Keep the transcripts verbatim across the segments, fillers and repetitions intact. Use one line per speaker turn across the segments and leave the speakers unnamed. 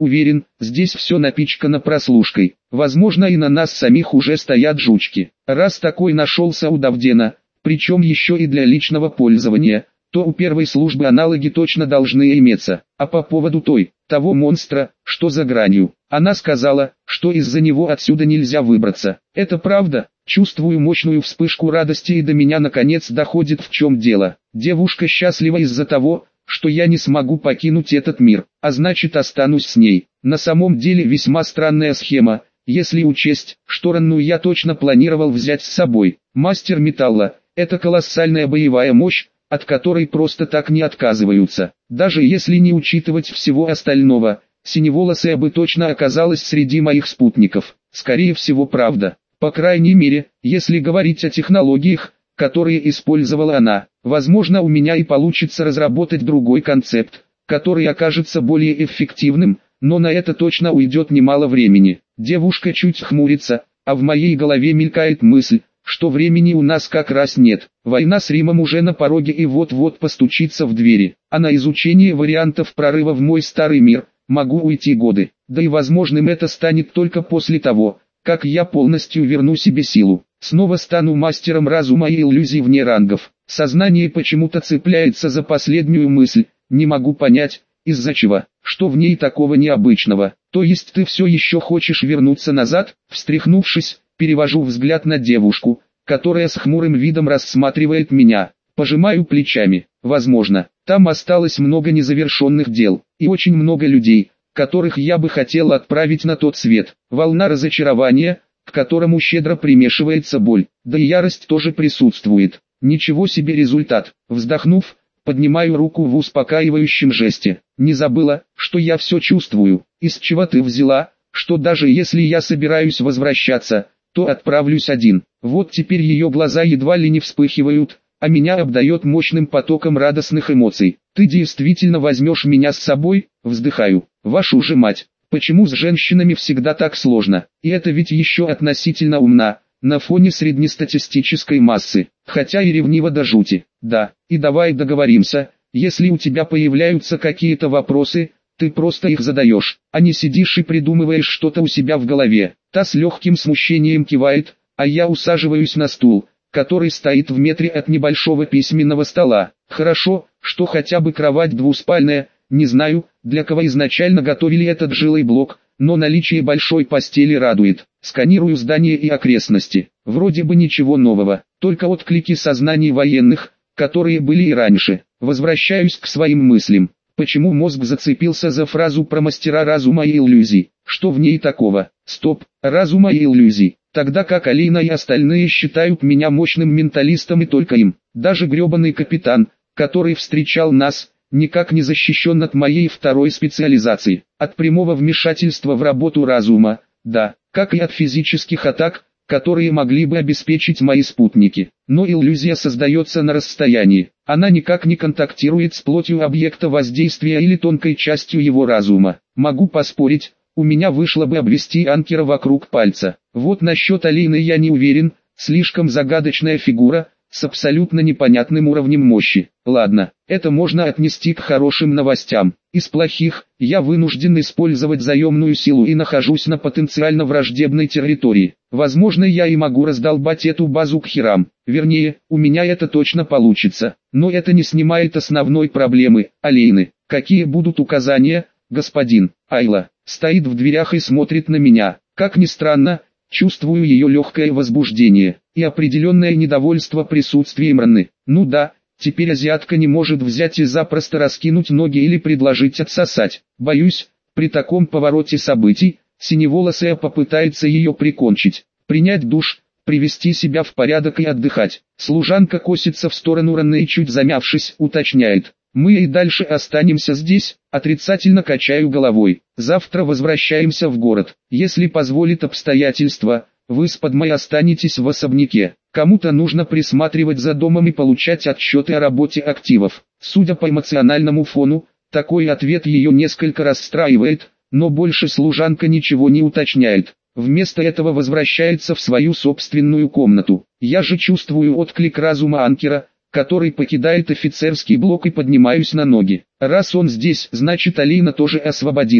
Уверен, здесь все напичкано прослушкой. Возможно, и на нас самих уже стоят жучки. Раз такой нашелся у Давдена, причем еще и для личного пользования, то у первой службы аналоги точно должны иметься. А по поводу той, того монстра, что за гранью, она сказала, что из-за него отсюда нельзя выбраться. Это правда? Чувствую мощную вспышку радости, и до меня наконец доходит, в чем дело. Девушка счастлива из-за того, что я не смогу покинуть этот мир, а значит останусь с ней. На самом деле весьма странная схема, если учесть, что ранную я точно планировал взять с собой. Мастер металла – это колоссальная боевая мощь, от которой просто так не отказываются. Даже если не учитывать всего остального, синеволосая бы точно оказалась среди моих спутников. Скорее всего, правда. По крайней мере, если говорить о технологиях, которые использовала она, возможно, у меня и получится разработать другой концепт, который окажется более эффективным, но на это точно уйдет немало времени. Девушка чуть хмурится, а в моей голове мелькает мысль, что времени у нас как раз нет. Война с Римом уже на пороге и вот-вот постучится в двери, а на изучение вариантов прорыва в мой старый мир могу уйти годы. Да и возможным это станет только после того, как я полностью верну себе силу. Снова стану мастером разума и иллюзий вне рангов. Сознание почему-то цепляется за последнюю мысль, не могу понять, из-за чего, что в ней такого необычного. То есть ты все еще хочешь вернуться назад? Встряхнувшись, перевожу взгляд на девушку, которая с хмурым видом рассматривает меня. Пожимаю плечами. Возможно, там осталось много незавершенных дел, и очень много людей, которых я бы хотел отправить на тот свет. Волна разочарования, к которому щедро примешивается боль, да и ярость тоже присутствует. Ничего себе результат. Вздохнув, поднимаю руку в успокаивающем жесте. Не забыла, что я все чувствую. Из чего ты взяла, что даже если я собираюсь возвращаться, то отправлюсь один. Вот теперь ее глаза едва ли не вспыхивают, а меня обдает мощным потоком радостных эмоций. Ты действительно возьмешь меня с собой? Вздыхаю. Вашу же мать. Почему с женщинами всегда так сложно? И это ведь еще относительно умна, на фоне среднестатистической массы, хотя и ревнива до жути. Да, и давай договоримся, если у тебя появляются какие-то вопросы, ты просто их задаешь, а не сидишь и придумываешь что-то у себя в голове. Та с легким смущением кивает, а я усаживаюсь на стул, который стоит в метре от небольшого письменного стола. Хорошо, что хотя бы кровать двуспальная. Не знаю, для кого изначально готовили этот жилой блок, но наличие большой постели радует. Сканирую здание и окрестности. Вроде бы ничего нового, только отклики сознаний военных, которые были и раньше. Возвращаюсь к своим мыслям. Почему мозг зацепился за фразу про мастера разума и иллюзий? Что в ней такого? Стоп, разума и иллюзий. Тогда как Алина и остальные считают меня мощным менталистом, и только им. Даже гребаный капитан, который встречал нас, никак не защищен от моей второй специализации, от прямого вмешательства в работу разума, да, как и от физических атак, которые могли бы обеспечить мои спутники. Но иллюзия создается на расстоянии, она никак не контактирует с плотью объекта воздействия или тонкой частью его разума. Могу поспорить, у меня вышло бы обвести анкера вокруг пальца. Вот насчет Алины я не уверен, слишком загадочная фигура, с абсолютно непонятным уровнем мощи. Ладно, это можно отнести к хорошим новостям. Из плохих, я вынужден использовать заемную силу и нахожусь на потенциально враждебной территории. Возможно, я и могу раздолбать эту базу к херам. Вернее, у меня это точно получится. Но это не снимает основной проблемы. Алины, какие будут указания, господин? Айла стоит в дверях и смотрит на меня. Как ни странно, чувствую ее легкое возбуждение и определенное недовольство присутствием Раны. Ну да, теперь азиатка не может взять и запросто раскинуть ноги или предложить отсосать. Боюсь, при таком повороте событий, синеволосая попытается ее прикончить. Принять душ, привести себя в порядок и отдыхать. Служанка косится в сторону Раны и, чуть замявшись, уточняет: мы и дальше останемся здесь? Отрицательно качаю головой. Завтра возвращаемся в город. Если позволит обстоятельства, вы с Падмой останетесь в особняке. Кому-то нужно присматривать за домом и получать отчеты о работе активов. Судя по эмоциональному фону, такой ответ ее несколько расстраивает, но больше служанка ничего не уточняет. Вместо этого возвращается в свою собственную комнату. Я же чувствую отклик разума анкера, который покидает офицерский блок, и поднимаюсь на ноги. Раз он здесь, значит Алина тоже освободилась.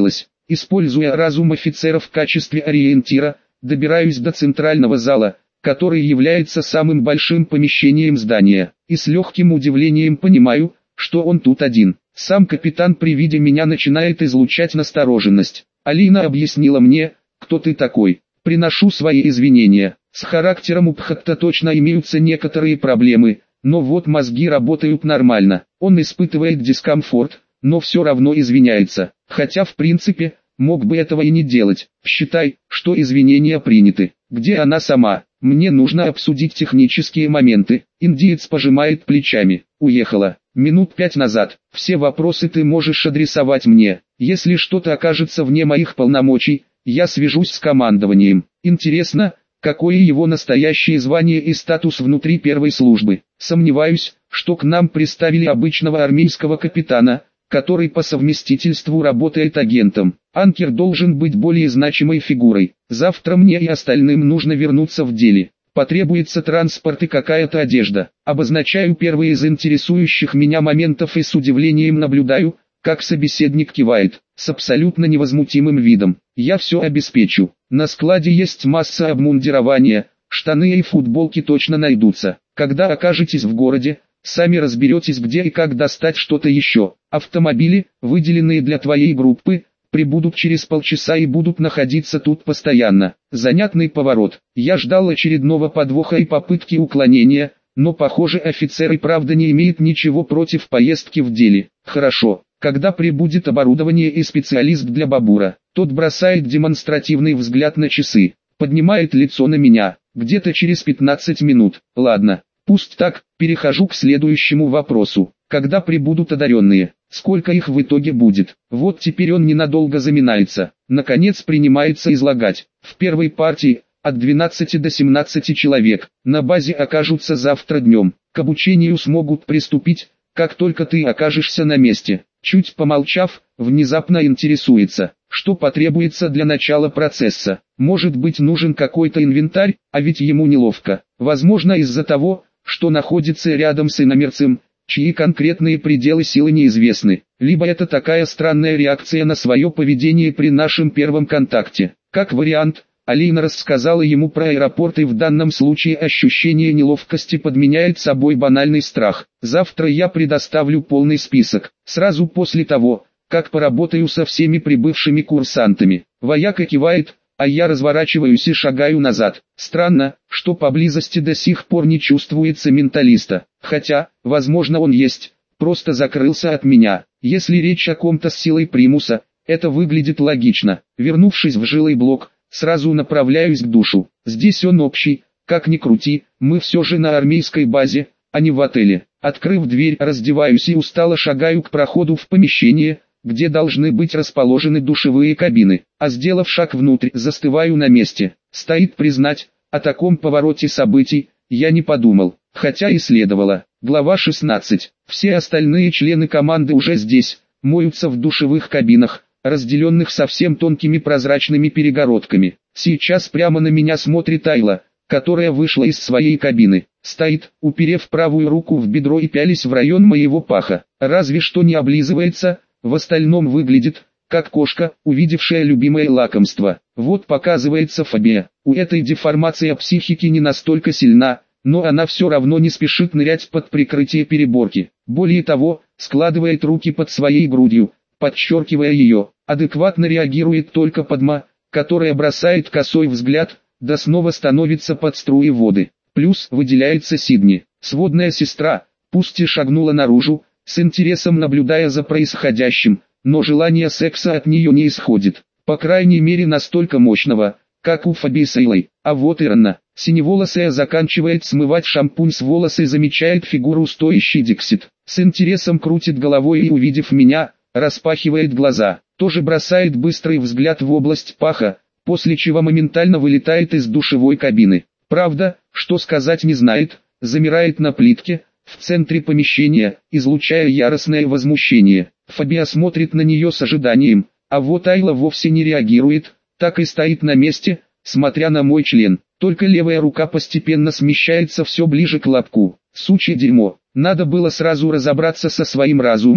Используя разум офицера в качестве ориентира, добираюсь до центрального зала, который является самым большим помещением здания, и с легким удивлением понимаю, что он тут один. Сам капитан при виде меня начинает излучать настороженность. Алина объяснила мне, кто ты такой. Приношу свои извинения. С характером у Пхатта точно имеются некоторые проблемы, но вот мозги работают нормально. Он испытывает дискомфорт, но все равно извиняется. Хотя в принципе, мог бы этого и не делать. Считай, что извинения приняты. Где она сама? Мне нужно обсудить технические моменты. Индиец пожимает плечами. Уехала. Минут пять назад. Все вопросы ты можешь адресовать мне. Если что-то окажется вне моих полномочий, я свяжусь с командованием. Интересно, какое его настоящее звание и статус внутри первой службы. Сомневаюсь, что к нам приставили обычного армейского капитана, который по совместительству работает агентом. Анкер должен быть более значимой фигурой. Завтра мне и остальным нужно вернуться в деле. Потребуется транспорт и какая-то одежда. Обозначаю первые из интересующих меня моментов и с удивлением наблюдаю, как собеседник кивает, с абсолютно невозмутимым видом. Я все обеспечу. На складе есть масса обмундирования, штаны и футболки точно найдутся. Когда окажетесь в городе, сами разберетесь, где и как достать что-то еще. Автомобили, выделенные для твоей группы, прибудут через полчаса и будут находиться тут постоянно. Занятный поворот. Я ждал очередного подвоха и попытки уклонения, но похоже офицер и правда не имеет ничего против поездки в деле. Хорошо. Когда прибудет оборудование и специалист для Бабура? Тот бросает демонстративный взгляд на часы. Поднимает лицо на меня. Где-то через пятнадцать минут. Ладно. Пусть так, перехожу к следующему вопросу. Когда прибудут одаренные? Сколько их в итоге будет? Вот теперь он ненадолго заминается. Наконец принимается излагать. В первой партии, от двенадцати до семнадцати человек, на базе окажутся завтра днем. К обучению смогут приступить, как только ты окажешься на месте. Чуть помолчав, внезапно интересуется, что потребуется для начала процесса. Может быть нужен какой-то инвентарь, а ведь ему неловко. Возможно из-за того, что находится рядом с иномерцем, чьи конкретные пределы силы неизвестны. Либо это такая странная реакция на свое поведение при нашем первом контакте. Как вариант, Алина рассказала ему про аэропорт, и в данном случае ощущение неловкости подменяет собой банальный страх. Завтра я предоставлю полный список, сразу после того, как поработаю со всеми прибывшими курсантами. Вояка кивает, а я разворачиваюсь и шагаю назад. Странно, что поблизости до сих пор не чувствуется менталиста. Хотя, возможно он есть, просто закрылся от меня. Если речь о ком-то с силой примуса, это выглядит логично. Вернувшись в жилой блок, сразу направляюсь к душу. Здесь он общий, как ни крути, мы все же на армейской базе, а не в отеле. Открыв дверь, раздеваюсь и устало шагаю к проходу в помещение, где должны быть расположены душевые кабины, а сделав шаг внутрь, застываю на месте. Стоит признать, о таком повороте событий я не подумал, хотя и следовало. Глава шестнадцать. Все остальные члены команды уже здесь, моются в душевых кабинах, разделенных совсем тонкими прозрачными перегородками. Сейчас прямо на меня смотрит Айла, которая вышла из своей кабины. Стоит, уперев правую руку в бедро и пялись в район моего паха. Разве что не облизывается, в остальном выглядит, как кошка, увидевшая любимое лакомство. Вот показывается фобия. У этой деформация психики не настолько сильна, но она все равно не спешит нырять под прикрытие переборки. Более того, складывает руки под своей грудью, подчеркивая ее, адекватно реагирует только Падма, которая бросает косой взгляд, да снова становится под струи воды. Плюс выделяется Сидни, сводная сестра, пусть и шагнула наружу, с интересом наблюдая за происходящим, но желание секса от нее не исходит, по крайней мере настолько мощного, как у Фаби с Эйлой. А вот и Ранна, синеволосая, заканчивает смывать шампунь с волос и замечает фигуру стоящей Диксит. С интересом крутит головой и, увидев меня, распахивает глаза, тоже бросает быстрый взгляд в область паха, после чего моментально вылетает из душевой кабины. Правда, что сказать не знает, замирает на плитке, в центре помещения, излучая яростное возмущение. Фабия смотрит на нее с ожиданием, а вот Айла вовсе не реагирует, так и стоит на месте, смотря на мой член. Только левая рука постепенно смещается все ближе к лобку. Сучье дерьмо, надо было сразу разобраться со своим разумом,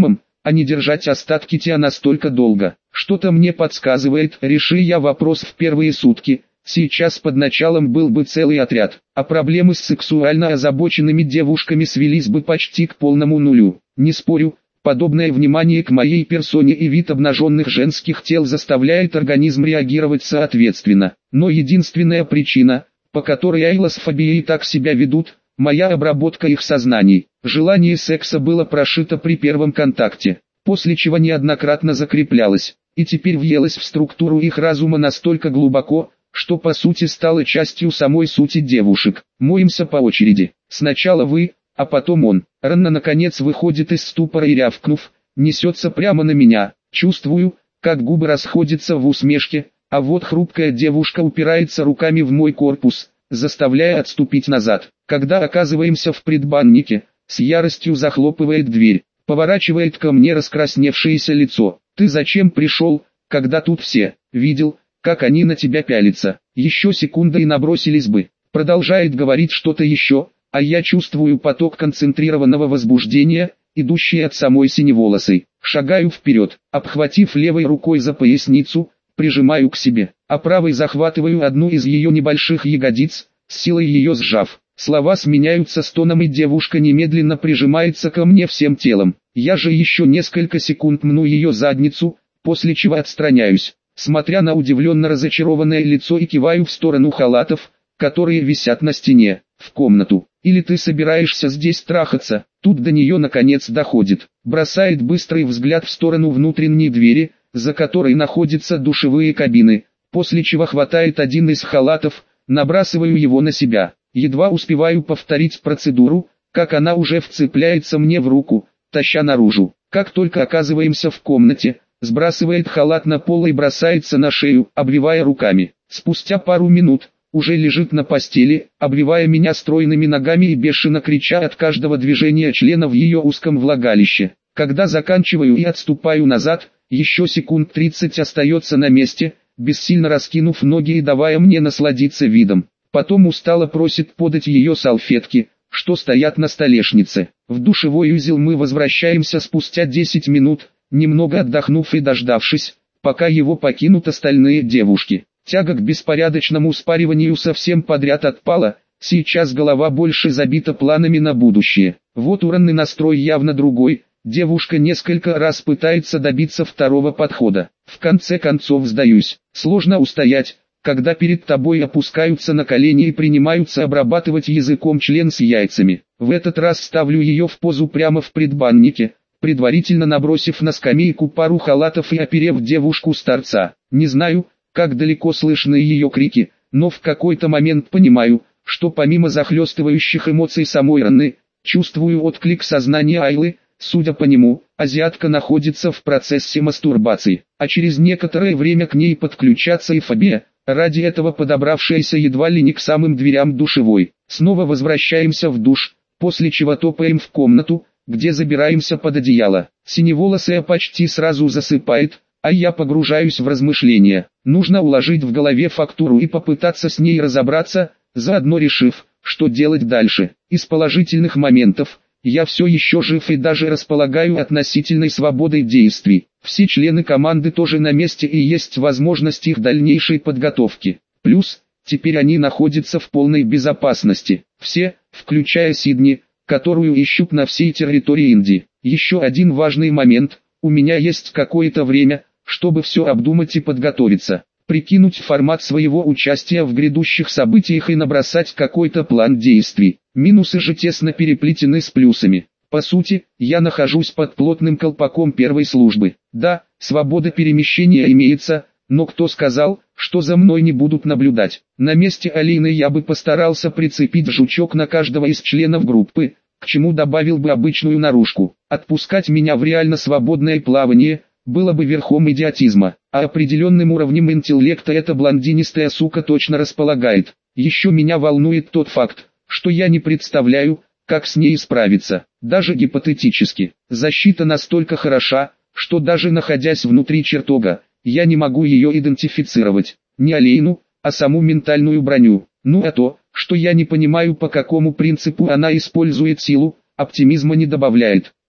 а не держать остатки тебя настолько долго. Что-то мне подсказывает, реши я вопрос в первые сутки, сейчас под началом был бы целый отряд, а проблемы с сексуально озабоченными девушками свелись бы почти к полному нулю. Не спорю, подобное внимание к моей персоне и вид обнаженных женских тел заставляет организм реагировать соответственно. Но единственная причина, по которой айлосфобии так себя ведут, моя обработка их сознаний. Желание секса было прошито при первом контакте, после чего неоднократно закреплялось, и теперь въелось в структуру их разума настолько глубоко, что по сути стало частью самой сути девушек. Моемся по очереди. Сначала вы, а потом он. Ранна наконец выходит из ступора и рявкнув, несется прямо на меня. Чувствую, как губы расходятся в усмешке, а вот хрупкая девушка упирается руками в мой корпус, заставляя отступить назад. Когда оказываемся в предбаннике, с яростью захлопывает дверь, поворачивает ко мне раскрасневшееся лицо. «Ты зачем пришел, когда тут все? Видел, как они на тебя пялятся? Еще секунда и набросились бы». Продолжает говорить что-то еще, а я чувствую поток концентрированного возбуждения, идущий от самой синеволосой. Шагаю вперед, обхватив левой рукой за поясницу, прижимаю к себе, а правой захватываю одну из ее небольших ягодиц, с силой ее сжав. Слова сменяются стоном, и девушка немедленно прижимается ко мне всем телом. Я же еще несколько секунд мну ее задницу, после чего отстраняюсь, смотря на удивленно разочарованное лицо, и киваю в сторону халатов, которые висят на стене. В комнату. Или ты собираешься здесь трахаться? Тут до нее наконец доходит. Бросает быстрый взгляд в сторону внутренней двери, за которой находятся душевые кабины, после чего хватает один из халатов, набрасываю его на себя. Едва успеваю повторить процедуру, как она уже вцепляется мне в руку, таща наружу. Как только оказываемся в комнате, сбрасывает халат на пол и бросается на шею, обвивая руками. Спустя пару минут, уже лежит на постели, обвивая меня стройными ногами и бешено крича от каждого движения члена в ее узком влагалище. Когда заканчиваю и отступаю назад, еще секунд тридцать остается на месте, бессильно раскинув ноги и давая мне насладиться видом. Потом устало просит подать ее салфетки, что стоят на столешнице. В душевой узел мы возвращаемся спустя десять минут, немного отдохнув и дождавшись, пока его покинут остальные девушки. Тяга к беспорядочному спариванию совсем подряд отпала, сейчас голова больше забита планами на будущее. Вот уранный настрой явно другой, девушка несколько раз пытается добиться второго подхода. В конце концов сдаюсь, сложно устоять, когда перед тобой опускаются на колени и принимаются обрабатывать языком член с яйцами. В этот раз ставлю ее в позу прямо в предбаннике, предварительно набросив на скамейку пару халатов и оперев девушку с торца. Не знаю, как далеко слышны ее крики, но в какой-то момент понимаю, что помимо захлестывающих эмоций самой Ранны, чувствую отклик сознания Айлы. Судя по нему, азиатка находится в процессе мастурбации, а через некоторое время к ней подключатся и Фобия, ради этого подобравшаяся едва ли не к самым дверям душевой. Снова возвращаемся в душ, после чего топаем в комнату, где забираемся под одеяло. Синеволосая почти сразу засыпает, а я погружаюсь в размышления. Нужно уложить в голове фактуру и попытаться с ней разобраться, заодно решив, что делать дальше. Из положительных моментов, я все еще жив и даже располагаю относительной свободой действий. Все члены команды тоже на месте и есть возможность их дальнейшей подготовки. Плюс, теперь они находятся в полной безопасности. Все, включая Сидни, которую ищут на всей территории Индии. Еще один важный момент, у меня есть какое-то время, чтобы все обдумать и подготовиться, прикинуть формат своего участия в грядущих событиях и набросать какой-то план действий. Минусы же тесно переплетены с плюсами. По сути, я нахожусь под плотным колпаком первой службы. Да, свобода перемещения имеется, но кто сказал, что за мной не будут наблюдать? На месте Алины я бы постарался прицепить жучок на каждого из членов группы, к чему добавил бы обычную наружку. Отпускать меня в реально свободное плавание было бы верхом идиотизма, а определенным уровнем интеллекта эта блондинистая сука точно располагает. Еще меня волнует тот факт, что я не представляю, как с ней справиться, даже гипотетически. Защита настолько хороша, что даже находясь внутри чертога, я не могу ее идентифицировать. Не Алейну, а саму ментальную броню. Ну а то, что я не понимаю, по какому принципу она использует силу, оптимизма не добавляет.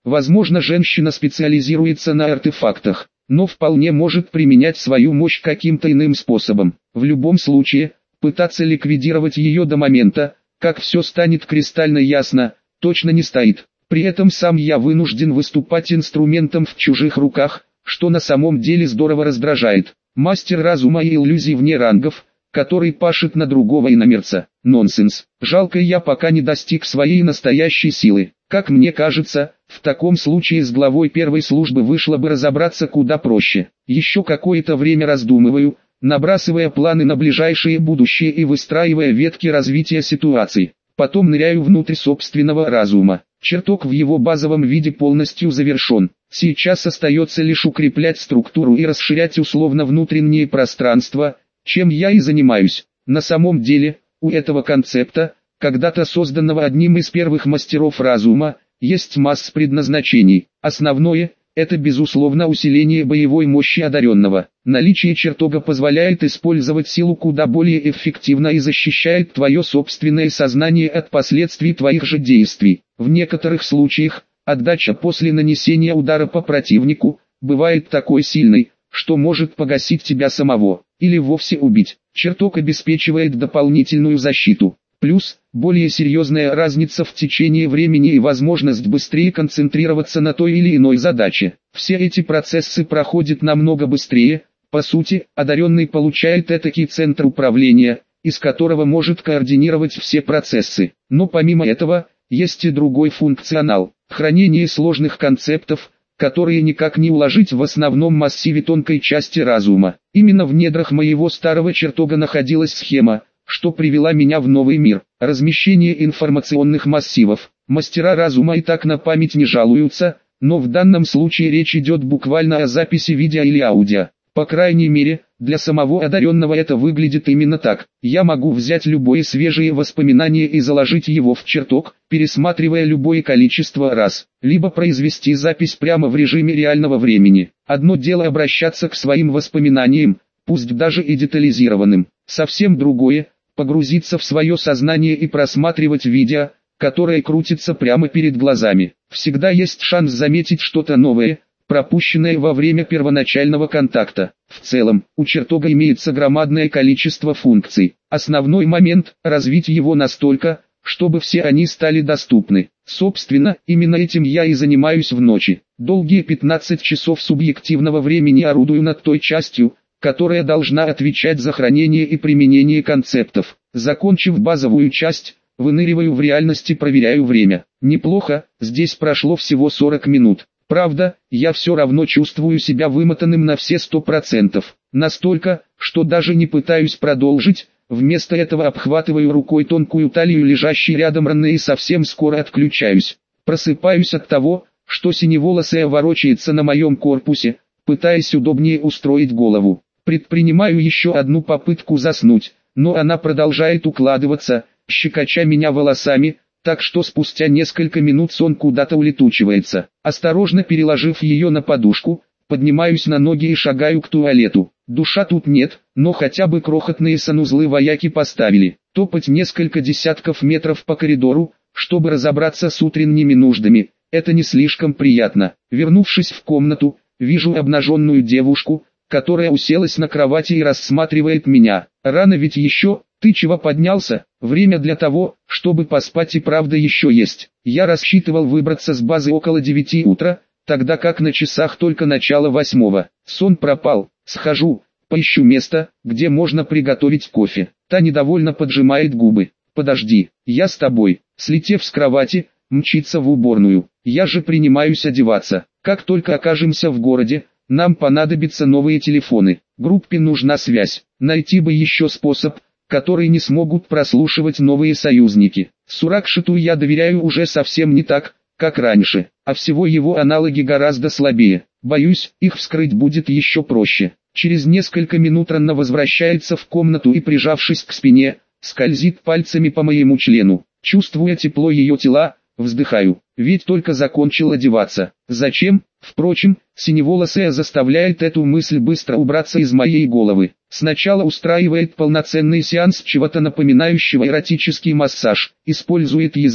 Возможно, женщина специализируется на артефактах, но вполне может применять свою мощь каким-то иным способом. В любом случае, пытаться ликвидировать ее до момента, как все станет кристально ясно, точно не стоит. При этом сам я вынужден выступать инструментом в чужих руках, что на самом деле здорово раздражает. Мастер разума и иллюзий вне рангов, который пашет на другого иномерца. Нонсенс. Жалко, я пока не достиг своей настоящей силы. Как мне кажется, в таком случае с главой первой службы вышло бы разобраться куда проще. Еще какое-то время раздумываю, набрасывая планы на ближайшее будущее и выстраивая ветки развития ситуации. Потом ныряю внутрь собственного разума. Чертог в его базовом виде полностью завершен. Сейчас остается лишь укреплять структуру и расширять условно внутреннее пространство, чем я и занимаюсь. На самом деле, у этого концепта, когда-то созданного одним из первых мастеров разума, есть масса предназначений. Основное – это безусловно усиление боевой мощи одаренного. Наличие чертога позволяет использовать силу куда более эффективно и защищает твое собственное сознание от последствий твоих же действий. В некоторых случаях, отдача после нанесения удара по противнику, бывает такой сильной, что может погасить тебя самого, или вовсе убить. Чертог обеспечивает дополнительную защиту. Плюс, более серьезная разница в течение времени и возможность быстрее концентрироваться на той или иной задаче. Все эти процессы проходят намного быстрее. По сути, одаренный получает этакий центр управления, из которого может координировать все процессы. Но помимо этого, есть и другой функционал – хранение сложных концептов, которые никак не уложить в основном массиве тонкой части разума. Именно в недрах моего старого чертога находилась схема, что привела меня в новый мир. Размещение информационных массивов. Мастера разума и так на память не жалуются, но в данном случае речь идет буквально о записи видео или аудио. По крайней мере, для самого одаренного это выглядит именно так. Я могу взять любое свежее воспоминание и заложить его в чертог, пересматривая любое количество раз, либо произвести запись прямо в режиме реального времени. Одно дело обращаться к своим воспоминаниям, пусть даже и детализированным. Совсем другое – погрузиться в свое сознание и просматривать видео, которое крутится прямо перед глазами. Всегда есть шанс заметить что-то новое, пропущенное во время первоначального контакта. В целом, у чертога имеется громадное количество функций. Основной момент – развить его настолько, чтобы все они стали доступны. Собственно, именно этим я и занимаюсь в ночи. Долгие пятнадцать часов субъективного времени орудую над той частью, которая должна отвечать за хранение и применение концептов. Закончив базовую часть, выныриваю в реальность и проверяю время. Неплохо, здесь прошло всего сорок минут. Правда, я все равно чувствую себя вымотанным на все сто процентов. Настолько, что даже не пытаюсь продолжить, вместо этого обхватываю рукой тонкую талию лежащей рядом раны и совсем скоро отключаюсь. Просыпаюсь от того, что синеволосая ворочается на моем корпусе, пытаясь удобнее устроить голову. Предпринимаю еще одну попытку заснуть, но она продолжает укладываться, щекоча меня волосами, так что спустя несколько минут сон куда-то улетучивается. Осторожно переложив ее на подушку, поднимаюсь на ноги и шагаю к туалету. Душа тут нет, но хотя бы крохотные санузлы вояки поставили. Топать несколько десятков метров по коридору, чтобы разобраться с утренними нуждами, это не слишком приятно. Вернувшись в комнату, вижу обнаженную девушку, которая уселась на кровати и рассматривает меня. Рано ведь еще, ты чего поднялся? Время для того, чтобы поспать и правда еще есть. Я рассчитывал выбраться с базы около девяти утра, тогда как на часах только начало восьмого. Сон пропал, схожу, поищу место, где можно приготовить кофе. Та недовольно поджимает губы. Подожди, я с тобой. Слетев с кровати, мчится в уборную. Я же принимаюсь одеваться. Как только окажемся в городе, нам понадобятся новые телефоны. Группе нужна связь. Найти бы еще способ, который не смогут прослушивать новые союзники. Суракшиту я доверяю уже совсем не так, как раньше, а всего его аналоги гораздо слабее. Боюсь, их вскрыть будет еще проще. Через несколько минут Ранна возвращается в комнату и, прижавшись к спине, скользит пальцами по моему члену. Чувствуя тепло ее тела, вздыхаю, ведь только закончил одеваться. Зачем? Впрочем, синеволосая заставляет эту мысль быстро убраться из моей головы. Сначала устраивает полноценный сеанс чего-то напоминающего эротический массаж, использует язык,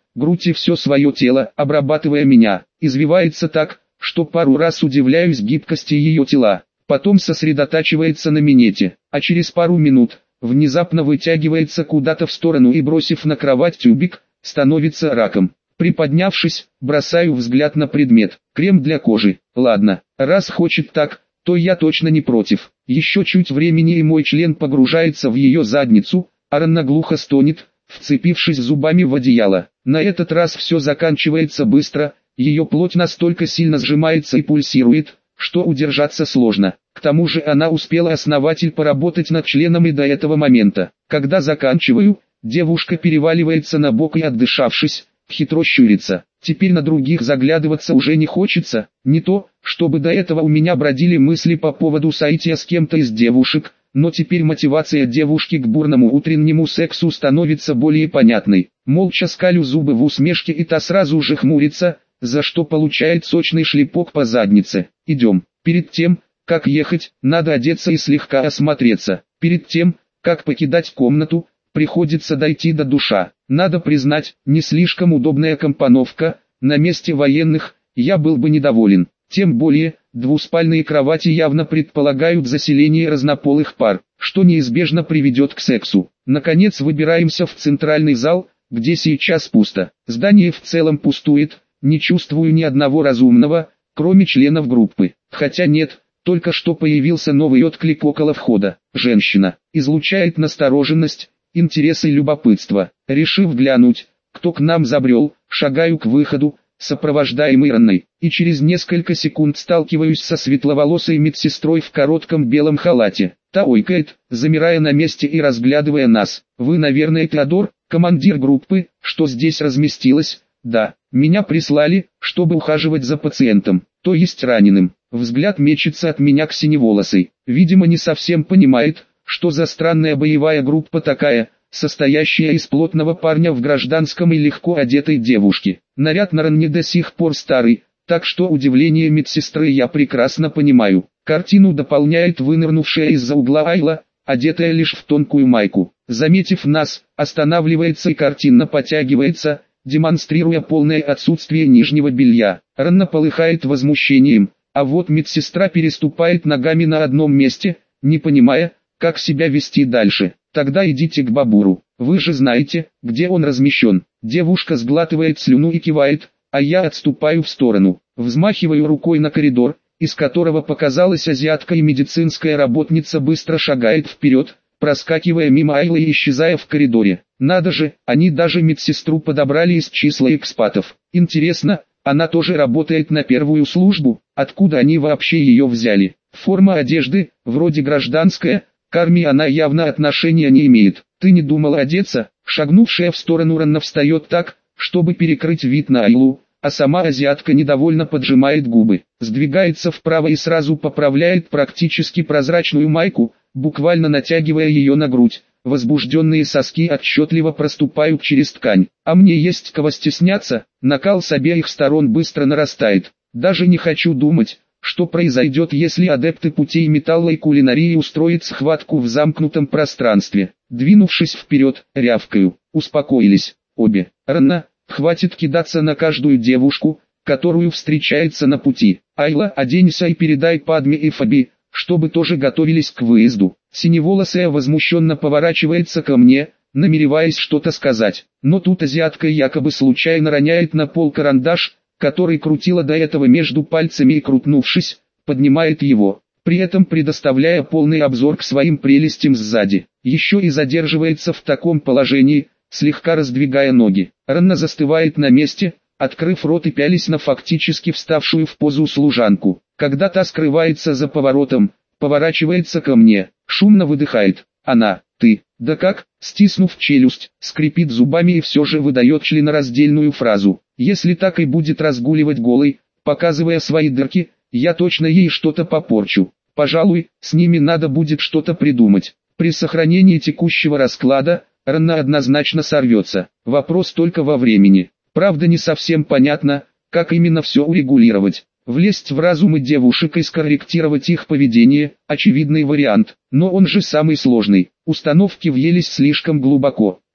грудь и все свое тело, обрабатывая меня. Извивается так, что пару раз удивляюсь гибкости ее тела. Потом сосредотачивается на минете, а через пару минут внезапно вытягивается куда-то в сторону и, бросив на кровать тюбик, становится раком. Приподнявшись, бросаю взгляд на предмет. Крем для кожи. Ладно, раз хочет так, то я точно не против. Еще чуть времени и мой член погружается в ее задницу, а Ранна глухо стонет, вцепившись зубами в одеяло. На этот раз все заканчивается быстро, ее плоть настолько сильно сжимается и пульсирует, что удержаться сложно. К тому же она успела основательно поработать над членом и до этого момента. Когда заканчиваю, девушка переваливается на бок и, отдышавшись, хитро щурится. Теперь на других заглядываться уже не хочется. Не то, чтобы до этого у меня бродили мысли по поводу соития с кем-то из девушек, но теперь мотивация девушки к бурному утреннему сексу становится более понятной. Молча скалю зубы в усмешке, и та сразу же хмурится, за что получает сочный шлепок по заднице. Идем. Перед тем, как ехать, надо одеться и слегка осмотреться. Перед тем, как покидать комнату, приходится дойти до душа. Надо признать, не слишком удобная компоновка. На месте военных я был бы недоволен. Тем более, двуспальные кровати явно предполагают заселение разнополых пар, что неизбежно приведет к сексу. Наконец выбираемся в центральный зал, где сейчас пусто. Здание в целом пустует, не чувствую ни одного разумного, кроме членов группы. Хотя нет, только что появился новый отклик около входа. Женщина излучает настороженность, интерес и любопытство. Решив глянуть, кто к нам забрел, шагаю к выходу, сопровождаемый Ранной, и через несколько секунд сталкиваюсь со светловолосой медсестрой в коротком белом халате. Та ойкает, замирая на месте и разглядывая нас. «Вы, наверное, Теодор, командир группы, что здесь разместилась?» «Да, меня прислали, чтобы ухаживать за пациентом, то есть раненым». Взгляд мечется от меня к синеволосой. Видимо, не совсем понимает, что за странная боевая группа такая, состоящая из плотного парня в гражданском и легко одетой девушки. Наряд на Ранне до сих пор старый, так что удивление медсестры я прекрасно понимаю. Картину дополняет вынырнувшая из-за угла Айла, одетая лишь в тонкую майку. Заметив нас, останавливается и картинно потягивается, демонстрируя полное отсутствие нижнего белья. Ранна полыхает возмущением, а вот медсестра переступает ногами на одном месте, не понимая, как себя вести дальше. «Тогда идите к Бабуру, вы же знаете, где он размещен». Девушка сглатывает слюну и кивает, а я отступаю в сторону. Взмахиваю рукой на коридор, из которого показалась азиатка, и медицинская работница быстро шагает вперед, проскакивая мимо Айлы и исчезая в коридоре. Надо же, они даже медсестру подобрали из числа экспатов. Интересно, она тоже работает на первую службу? Откуда они вообще ее взяли? Форма одежды, вроде гражданская, к армии она явно отношения не имеет. «Ты не думала одеться?» Шагнувшая в сторону Ранна встает так, чтобы перекрыть вид на Айлу, а сама азиатка недовольно поджимает губы. Сдвигается вправо и сразу поправляет практически прозрачную майку, буквально натягивая ее на грудь. Возбужденные соски отчетливо проступают через ткань. А мне есть кого стесняться, накал с обеих сторон быстро нарастает. Даже не хочу думать, что произойдет, если адепты путей металла и кулинарии устроят схватку в замкнутом пространстве. Двинувшись вперед, рявкаю. Успокоились обе. Ранна, хватит кидаться на каждую девушку, которую встречается на пути. Айла, оденься и передай Падме и Фаби, чтобы тоже готовились к выезду. Синеволосая возмущенно поворачивается ко мне, намереваясь что-то сказать. Но тут азиатка якобы случайно роняет на пол карандаш, который крутила до этого между пальцами, и, крутнувшись, поднимает его, при этом предоставляя полный обзор к своим прелестям сзади. Еще и задерживается в таком положении, слегка раздвигая ноги. Ранна застывает на месте, открыв рот и пялясь на фактически вставшую в позу служанку. Когда та скрывается за поворотом, поворачивается ко мне, шумно выдыхает. Она: «Ты, да как?» Стиснув челюсть, скрипит зубами и все же выдает членораздельную фразу. «Если так и будет разгуливать голой, показывая свои дырки, я точно ей что-то попорчу. Пожалуй, с ними надо будет что-то придумать». При сохранении текущего расклада, Ранна однозначно сорвется. Вопрос только во времени. Правда, не совсем понятно, как именно все урегулировать. Влезть в разумы девушек и скорректировать их поведение – очевидный вариант, но он же самый сложный. Установки въелись слишком глубоко.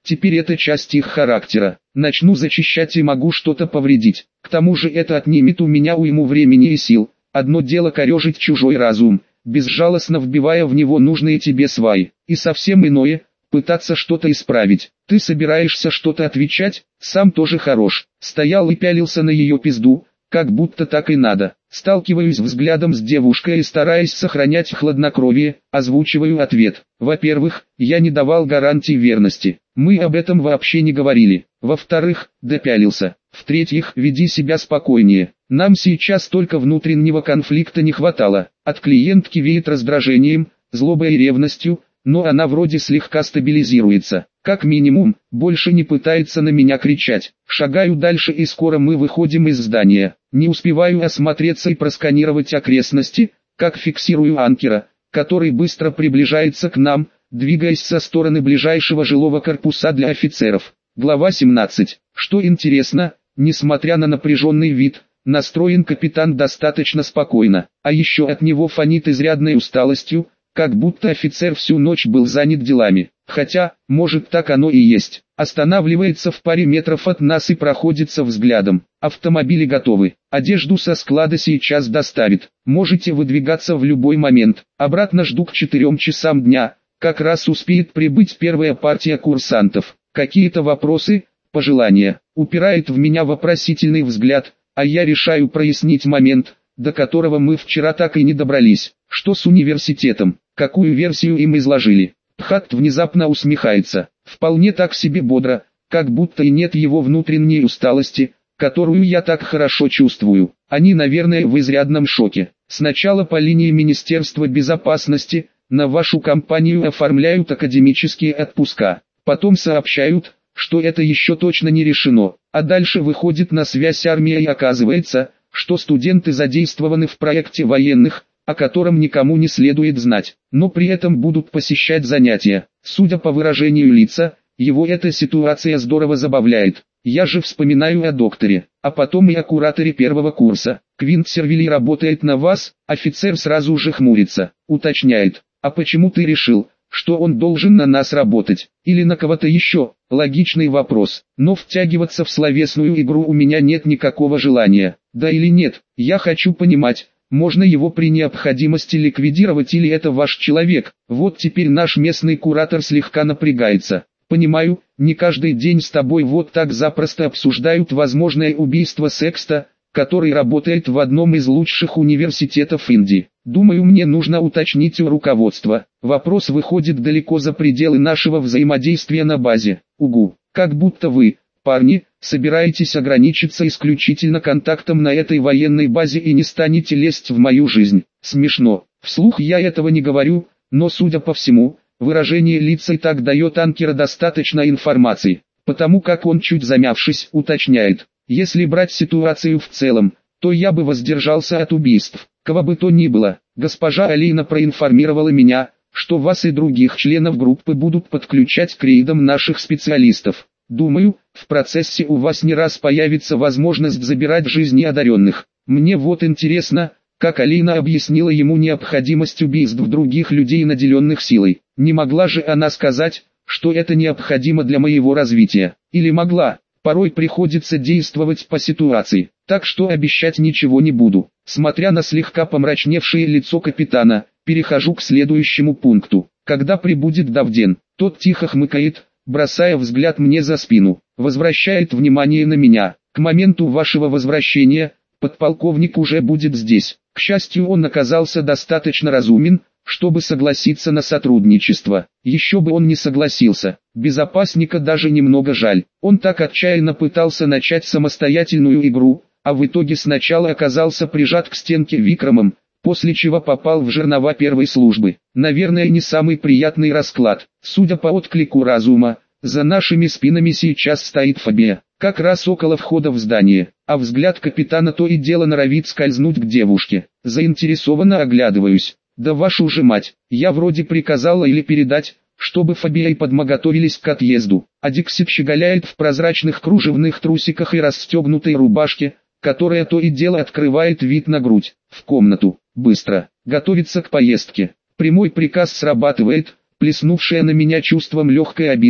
Теперь это часть их характера. Начну зачищать и могу что-то повредить. К тому же это отнимет у меня уйму времени и сил. Одно дело корежить чужой разум, безжалостно вбивая в него нужные тебе сваи. И совсем иное – пытаться что-то исправить. Ты собираешься что-то отвечать, сам тоже хорош. Стоял и пялился на ее пизду, как будто так и надо. Сталкиваюсь взглядом с девушкой и, стараясь сохранять хладнокровие, озвучиваю ответ. Во-первых, я не давал гарантий верности. Мы об этом вообще не говорили. Во-вторых, допялился. В-третьих, веди себя спокойнее. Нам сейчас только внутреннего конфликта не хватало. От клиентки веет раздражением, злобой и ревностью, но она вроде слегка стабилизируется. Как минимум, больше не пытается на меня кричать. Шагаю дальше и скоро мы выходим из здания. Не успеваю осмотреться и просканировать окрестности, как фиксирую анкера, который быстро приближается к нам, двигаясь со стороны ближайшего жилого корпуса для офицеров. Глава семнадцать. Что интересно, несмотря на напряженный вид, настроен капитан достаточно спокойно, а еще от него фонит изрядной усталостью, как будто офицер всю ночь был занят делами. Хотя, может, так оно и есть. Останавливается в паре метров от нас и проходится взглядом. Автомобили готовы. Одежду со склада сейчас доставит. Можете выдвигаться в любой момент. Обратно жду к четырем часам дня. Как раз успеет прибыть первая партия курсантов. Какие-то вопросы, пожелания. Упирает в меня вопросительный взгляд, а я решаю прояснить момент, до которого мы вчера так и не добрались. Что с университетом? Какую версию им изложили? Пхат внезапно усмехается. Вполне так себе бодро, как будто и нет его внутренней усталости, которую я так хорошо чувствую. Они, наверное, в изрядном шоке. Сначала по линии Министерства безопасности на вашу компанию оформляют академические отпуска. Потом сообщают, что это еще точно не решено. А дальше выходит на связь армия и оказывается, что студенты задействованы в проекте военных, о котором никому не следует знать, но при этом будут посещать занятия. Судя по выражению лица, его эта ситуация здорово забавляет. Я же вспоминаю о докторе, а потом и о кураторе первого курса. Квинт Сервили работает на вас, офицер сразу же хмурится, уточняет. А почему ты решил, что он должен на нас работать, или на кого-то еще? Логичный вопрос, но втягиваться в словесную игру у меня нет никакого желания. Да или нет, я хочу понимать, можно его при необходимости ликвидировать или это ваш человек. Вот теперь наш местный куратор слегка напрягается. Понимаю, не каждый день с тобой вот так запросто обсуждают возможное убийство Секста, который работает в одном из лучших университетов Индии. Думаю, мне нужно уточнить у руководства. Вопрос выходит далеко за пределы нашего взаимодействия на базе. Угу, как будто вы, парни, собираетесь ограничиться исключительно контактом на этой военной базе и не станете лезть в мою жизнь. Смешно. Вслух я этого не говорю, но судя по всему, выражение лица и так дает анкера достаточно информации, потому как он, чуть замявшись, уточняет. Если брать ситуацию в целом, то я бы воздержался от убийств. Кого бы то ни было, госпожа Алина проинформировала меня, что вас и других членов группы будут подключать к рейдам наших специалистов. Думаю, в процессе у вас не раз появится возможность забирать жизни одаренных. Мне вот интересно, как Алина объяснила ему необходимость убийств других людей, наделенных силой. Не могла же она сказать, что это необходимо для моего развития? Или могла? Порой приходится действовать по ситуации, так что обещать ничего не буду. Смотря на слегка помрачневшее лицо капитана, перехожу к следующему пункту. Когда прибудет Давден, тот тихо хмыкает, бросая взгляд мне за спину, возвращает внимание на меня. К моменту вашего возвращения, подполковник уже будет здесь. К счастью, он оказался достаточно разумен, чтобы согласиться на сотрудничество. Еще бы он не согласился. Безопасника даже немного жаль. Он так отчаянно пытался начать самостоятельную игру, а в итоге сначала оказался прижат к стенке Викрамом, после чего попал в жернова первой службы. Наверное, не самый приятный расклад. Судя по отклику разума, за нашими спинами сейчас стоит Фабия, как раз около входа в здание, а взгляд капитана то и дело норовит скользнуть к девушке. Заинтересованно оглядываюсь. Да вашу же мать, я вроде приказала или передать, чтобы Фабия и подмоготовились к отъезду. А Диксит щеголяет в прозрачных кружевных трусиках и расстегнутой рубашке, которая то и дело открывает вид на грудь. В комнату, быстро, готовится к поездке. Прямой приказ срабатывает, плеснувшее на меня чувством легкой обиды,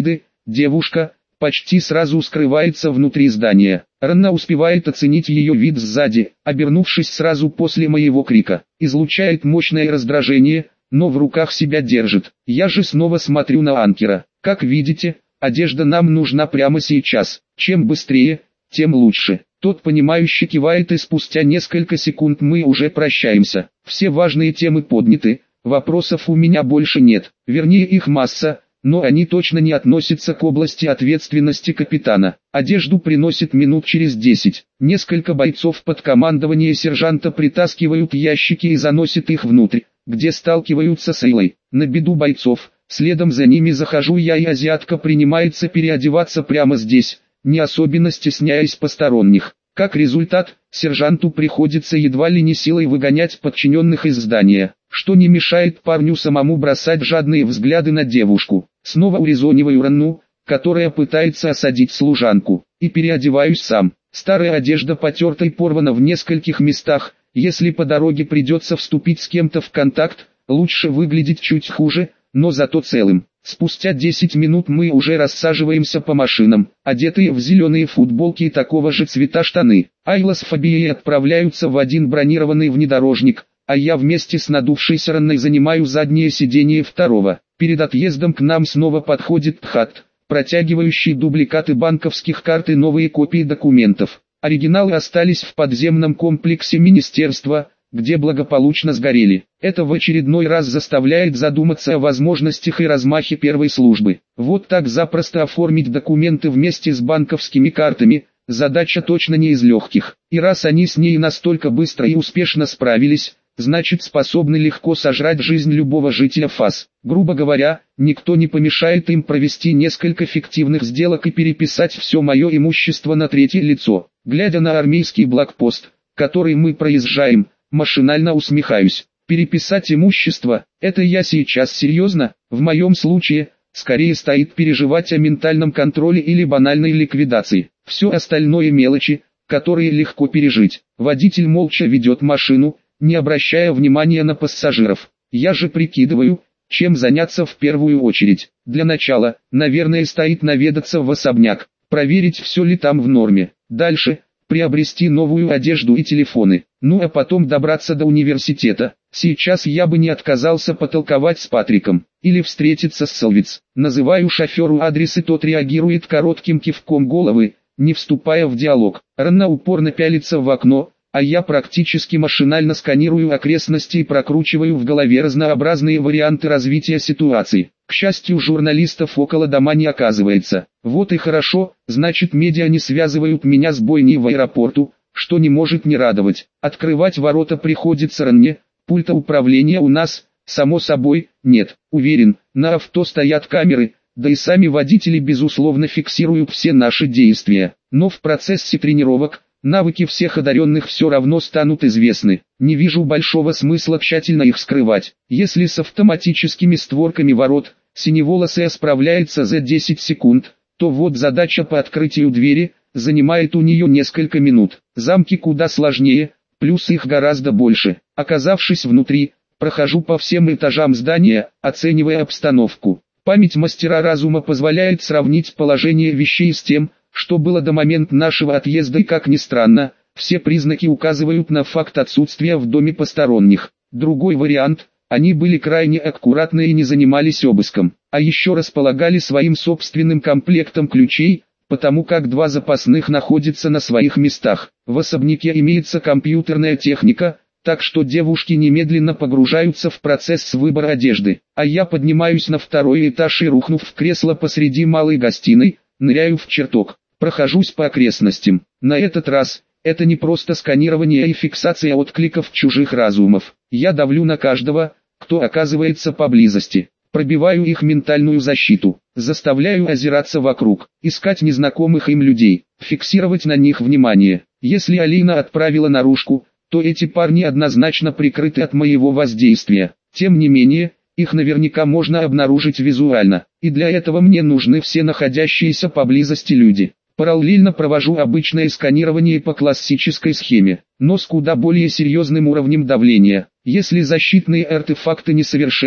Девушка почти сразу скрывается внутри здания. Ранна успевает оценить ее вид сзади, обернувшись сразу после моего крика. Излучает мощное раздражение, но в руках себя держит. Я же снова смотрю на анкера. Как видите, одежда нам нужна прямо сейчас. Чем быстрее, тем лучше. Тот понимающе кивает, и спустя несколько секунд мы уже прощаемся. Все важные темы подняты, вопросов у меня больше нет. Вернее, их масса, но они точно не относятся к области ответственности капитана. Одежду приносит минут через десять. Несколько бойцов под командование сержанта притаскивают ящики и заносят их внутрь, где сталкиваются с Эйлой. На беду бойцов, следом за ними захожу я, и азиатка принимается переодеваться прямо здесь, не особенно стесняясь посторонних. Как результат, сержанту приходится едва ли не силой выгонять подчиненных из здания, что не мешает парню самому бросать жадные взгляды на девушку. Снова урезониваю Ранну, которая пытается осадить служанку, и переодеваюсь сам. Старая одежда потерта и порвана в нескольких местах. Если по дороге придется вступить с кем-то в контакт, лучше выглядеть чуть хуже, но зато целым. Спустя десять минут мы уже рассаживаемся по машинам, одетые в зеленые футболки и такого же цвета штаны. Айла с Фабией отправляются в один бронированный внедорожник, а я вместе с надувшейся Ранной занимаю заднее сиденье второго. Перед отъездом к нам снова подходит Тхат, протягивающий дубликаты банковских карт и новые копии документов. Оригиналы остались в подземном комплексе министерства, где благополучно сгорели. Это в очередной раз заставляет задуматься о возможностях и размахе первой службы. Вот так запросто оформить документы вместе с банковскими картами – задача точно не из легких. И раз они с ней настолько быстро и успешно справились, значит способны легко сожрать жизнь любого жителя ФАС. Грубо говоря, никто не помешает им провести несколько фиктивных сделок и переписать все мое имущество на третье лицо. Глядя на армейский блокпост, который мы проезжаем, машинально усмехаюсь. Переписать имущество – это я сейчас серьезно? В моем случае, скорее стоит переживать о ментальном контроле или банальной ликвидации. Все остальное мелочи, которые легко пережить. Водитель молча ведет машину, не обращая внимания на пассажиров. Я же прикидываю, чем заняться в первую очередь. Для начала, наверное, стоит наведаться в особняк, проверить, все ли там в норме. Дальше – приобрести новую одежду и телефоны. Ну а потом добраться до университета. Сейчас я бы не отказался потолковать с Патриком. Или встретиться с Салвиц. Называю шоферу адрес, и тот реагирует коротким кивком головы, не вступая в диалог. Ранна упорно пялится в окно, а я практически машинально сканирую окрестности и прокручиваю в голове разнообразные варианты развития ситуации. К счастью, журналистов около дома не оказывается. Вот и хорошо, значит медиа не связывают меня с бойней в аэропорту, что не может не радовать. Открывать ворота приходится Ранне, пульта управления у нас, само собой, нет. Уверен, на авто стоят камеры, да и сами водители безусловно фиксируют все наши действия. Но в процессе тренировок, навыки всех одаренных все равно станут известны. Не вижу большого смысла тщательно их скрывать. Если с автоматическими створками ворот Синеволосая справляется за десять секунд, то вот задача по открытию двери занимает у нее несколько минут. Замки куда сложнее, плюс их гораздо больше. Оказавшись внутри, прохожу по всем этажам здания, оценивая обстановку. Память мастера разума позволяет сравнить положение вещей с тем, что было до момента нашего отъезда, и, как ни странно, все признаки указывают на факт отсутствия в доме посторонних. Другой вариант – они были крайне аккуратны и не занимались обыском, а еще располагали своим собственным комплектом ключей, потому как два запасных находятся на своих местах. В особняке имеется компьютерная техника, так что девушки немедленно погружаются в процесс выбора одежды, а я поднимаюсь на второй этаж и, рухнув в кресло посреди малой гостиной, ныряю в чертог. Прохожусь по окрестностям. На этот раз, это не просто сканирование и фиксация откликов чужих разумов. Я давлю на каждого, кто оказывается поблизости. Пробиваю их ментальную защиту. Заставляю озираться вокруг, искать незнакомых им людей, фиксировать на них внимание. Если Алина отправила наружку, то эти парни однозначно прикрыты от моего воздействия. Тем не менее, их наверняка можно обнаружить визуально, и для этого мне нужны все находящиеся поблизости люди. Параллельно провожу обычное сканирование по классической схеме, но с куда более серьезным уровнем давления. Если защитные артефакты несовершенны,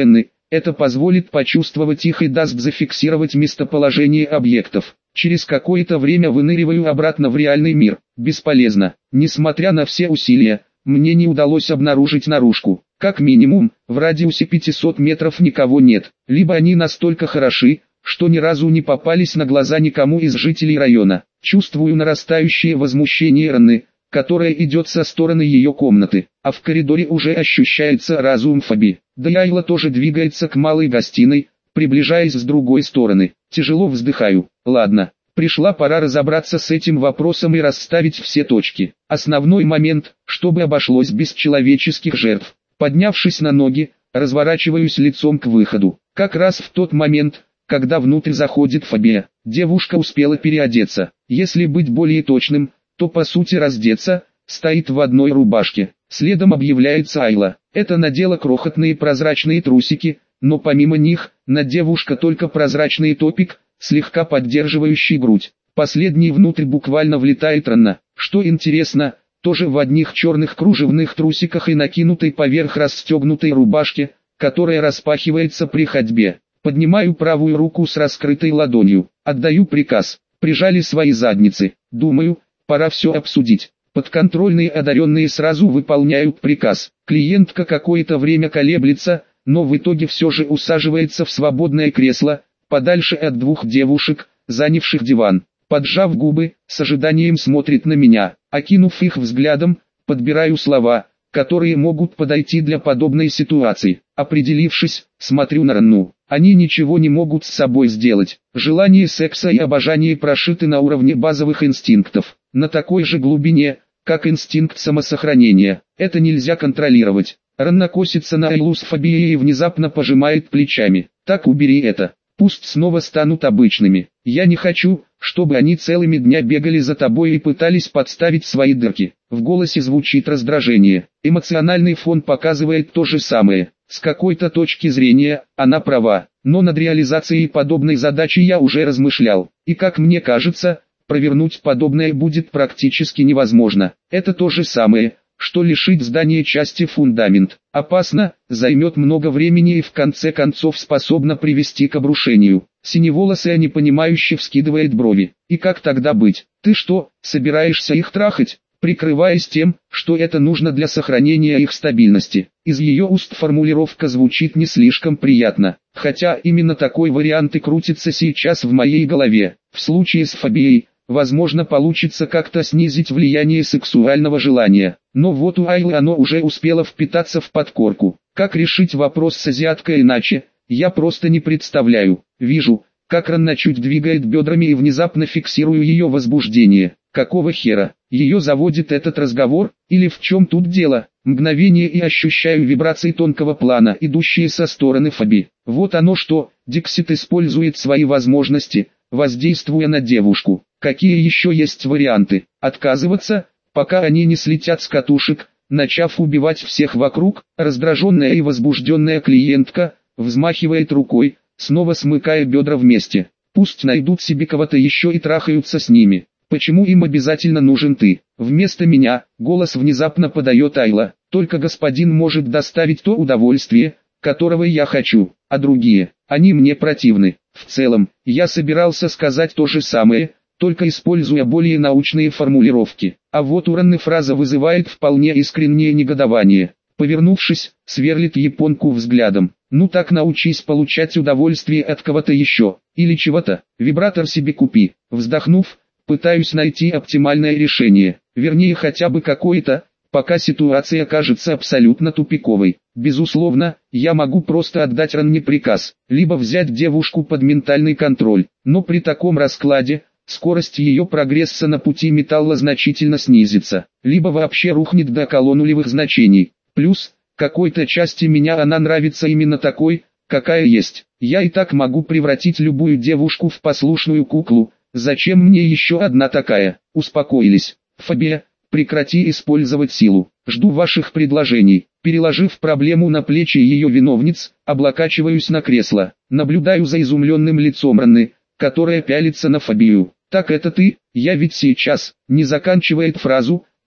Это позволит почувствовать их и даст зафиксировать местоположение объектов. Через какое-то время выныриваю обратно в реальный мир. Бесполезно. Несмотря на все усилия, мне не удалось обнаружить наружку. Как минимум, в радиусе пятисот метров никого нет. Либо они настолько хороши, что ни разу не попались на глаза никому из жителей района. Чувствую нарастающее возмущение Ранны, которое идет со стороны ее комнаты, а в коридоре уже ощущается разум Фаби. Да и Айла тоже двигается к малой гостиной, приближаясь с другой стороны. Тяжело вздыхаю. Ладно, пришла пора разобраться с этим вопросом и расставить все точки. Основной момент, чтобы обошлось без человеческих жертв. Поднявшись на ноги, разворачиваюсь лицом к выходу. Как раз в тот момент, когда внутрь заходит Фабия, девушка успела переодеться. Если быть более точным, то по сути раздеться, стоит в одной рубашке. Следом объявляется Айла. Это надела крохотные прозрачные трусики, но помимо них, на девушка только прозрачный топик, слегка поддерживающий грудь. Последний внутрь буквально влетает Ранна. Что интересно, тоже в одних черных кружевных трусиках и накинутой поверх расстегнутой рубашке, которая распахивается при ходьбе. Поднимаю правую руку с раскрытой ладонью, отдаю приказ. Прижали свои задницы. Думаю, пора все обсудить. Подконтрольные одаренные сразу выполняют приказ. Клиентка какое-то время колеблется, но в итоге все же усаживается в свободное кресло, подальше от двух девушек, занявших диван. Поджав губы, с ожиданием смотрит на меня. Окинув их взглядом, подбираю слова, которые могут подойти для подобной ситуации. Определившись, смотрю на Ранну. Они ничего не могут с собой сделать. Желание секса и обожание прошиты на уровне базовых инстинктов. На такой же глубине, как инстинкт самосохранения. Это нельзя контролировать. Ранна косится на Айлу с Фабией и внезапно пожимает плечами. Так убери это. Пусть снова станут обычными. Я не хочу, чтобы они целыми дня бегали за тобой и пытались подставить свои дырки. В голосе звучит раздражение. Эмоциональный фон показывает то же самое. С какой-то точки зрения, она права. Но над реализацией подобной задачи я уже размышлял. И как мне кажется, провернуть подобное будет практически невозможно. Это то же самое, что лишить здания части фундамент. Опасно, займет много времени и в конце концов способно привести к обрушению. Синеволосая непонимающе вскидывает брови. И как тогда быть? Ты что, собираешься их трахать? Прикрываясь тем, что это нужно для сохранения их стабильности. Из ее уст формулировка звучит не слишком приятно. Хотя именно такой вариант и крутится сейчас в моей голове. В случае с Фабией, возможно, получится как-то снизить влияние сексуального желания. Но вот у Айлы оно уже успело впитаться в подкорку. Как решить вопрос с азиаткой иначе, я просто не представляю. Вижу, как Ранна чуть двигает бедрами и внезапно фиксирую ее возбуждение. Какого хера? Ее заводит этот разговор, или в чем тут дело? Мгновение и ощущаю вибрации тонкого плана, идущие со стороны Фаби. Вот оно что, Диксит использует свои возможности, воздействуя на девушку. Какие еще есть варианты? Отказываться, пока они не слетят с катушек, начав убивать всех вокруг. Раздраженная и возбужденная клиентка взмахивает рукой, снова смыкая бедра вместе. Пусть найдут себе кого-то еще и трахаются с ними. Почему им обязательно нужен ты? Вместо меня, голос внезапно подает Айла. Только господин может доставить то удовольствие, которого я хочу, а другие, они мне противны. В целом, я собирался сказать то же самое, только используя более научные формулировки. А вот у Ранны фраза вызывает вполне искреннее негодование. Повернувшись, сверлит японку взглядом. Ну так научись получать удовольствие от кого-то еще, или чего-то, вибратор себе купи. Вздохнув, пытаюсь найти оптимальное решение, вернее хотя бы какое-то, пока ситуация кажется абсолютно тупиковой. Безусловно, я могу просто отдать Ранне приказ, либо взять девушку под ментальный контроль, но при таком раскладе, скорость ее прогресса на пути металла значительно снизится, либо вообще рухнет до около значений. Плюс, какой-то части меня она нравится именно такой, какая есть. Я и так могу превратить любую девушку в послушную куклу. Зачем мне еще одна такая? Успокоились. Фабия, прекрати использовать силу. Жду ваших предложений. Переложив проблему на плечи ее виновниц, облокачиваюсь на кресло. Наблюдаю за изумленным лицом Ранны, которая пялится на Фабию. Так это ты? Я ведь сейчас, не заканчивает фразу,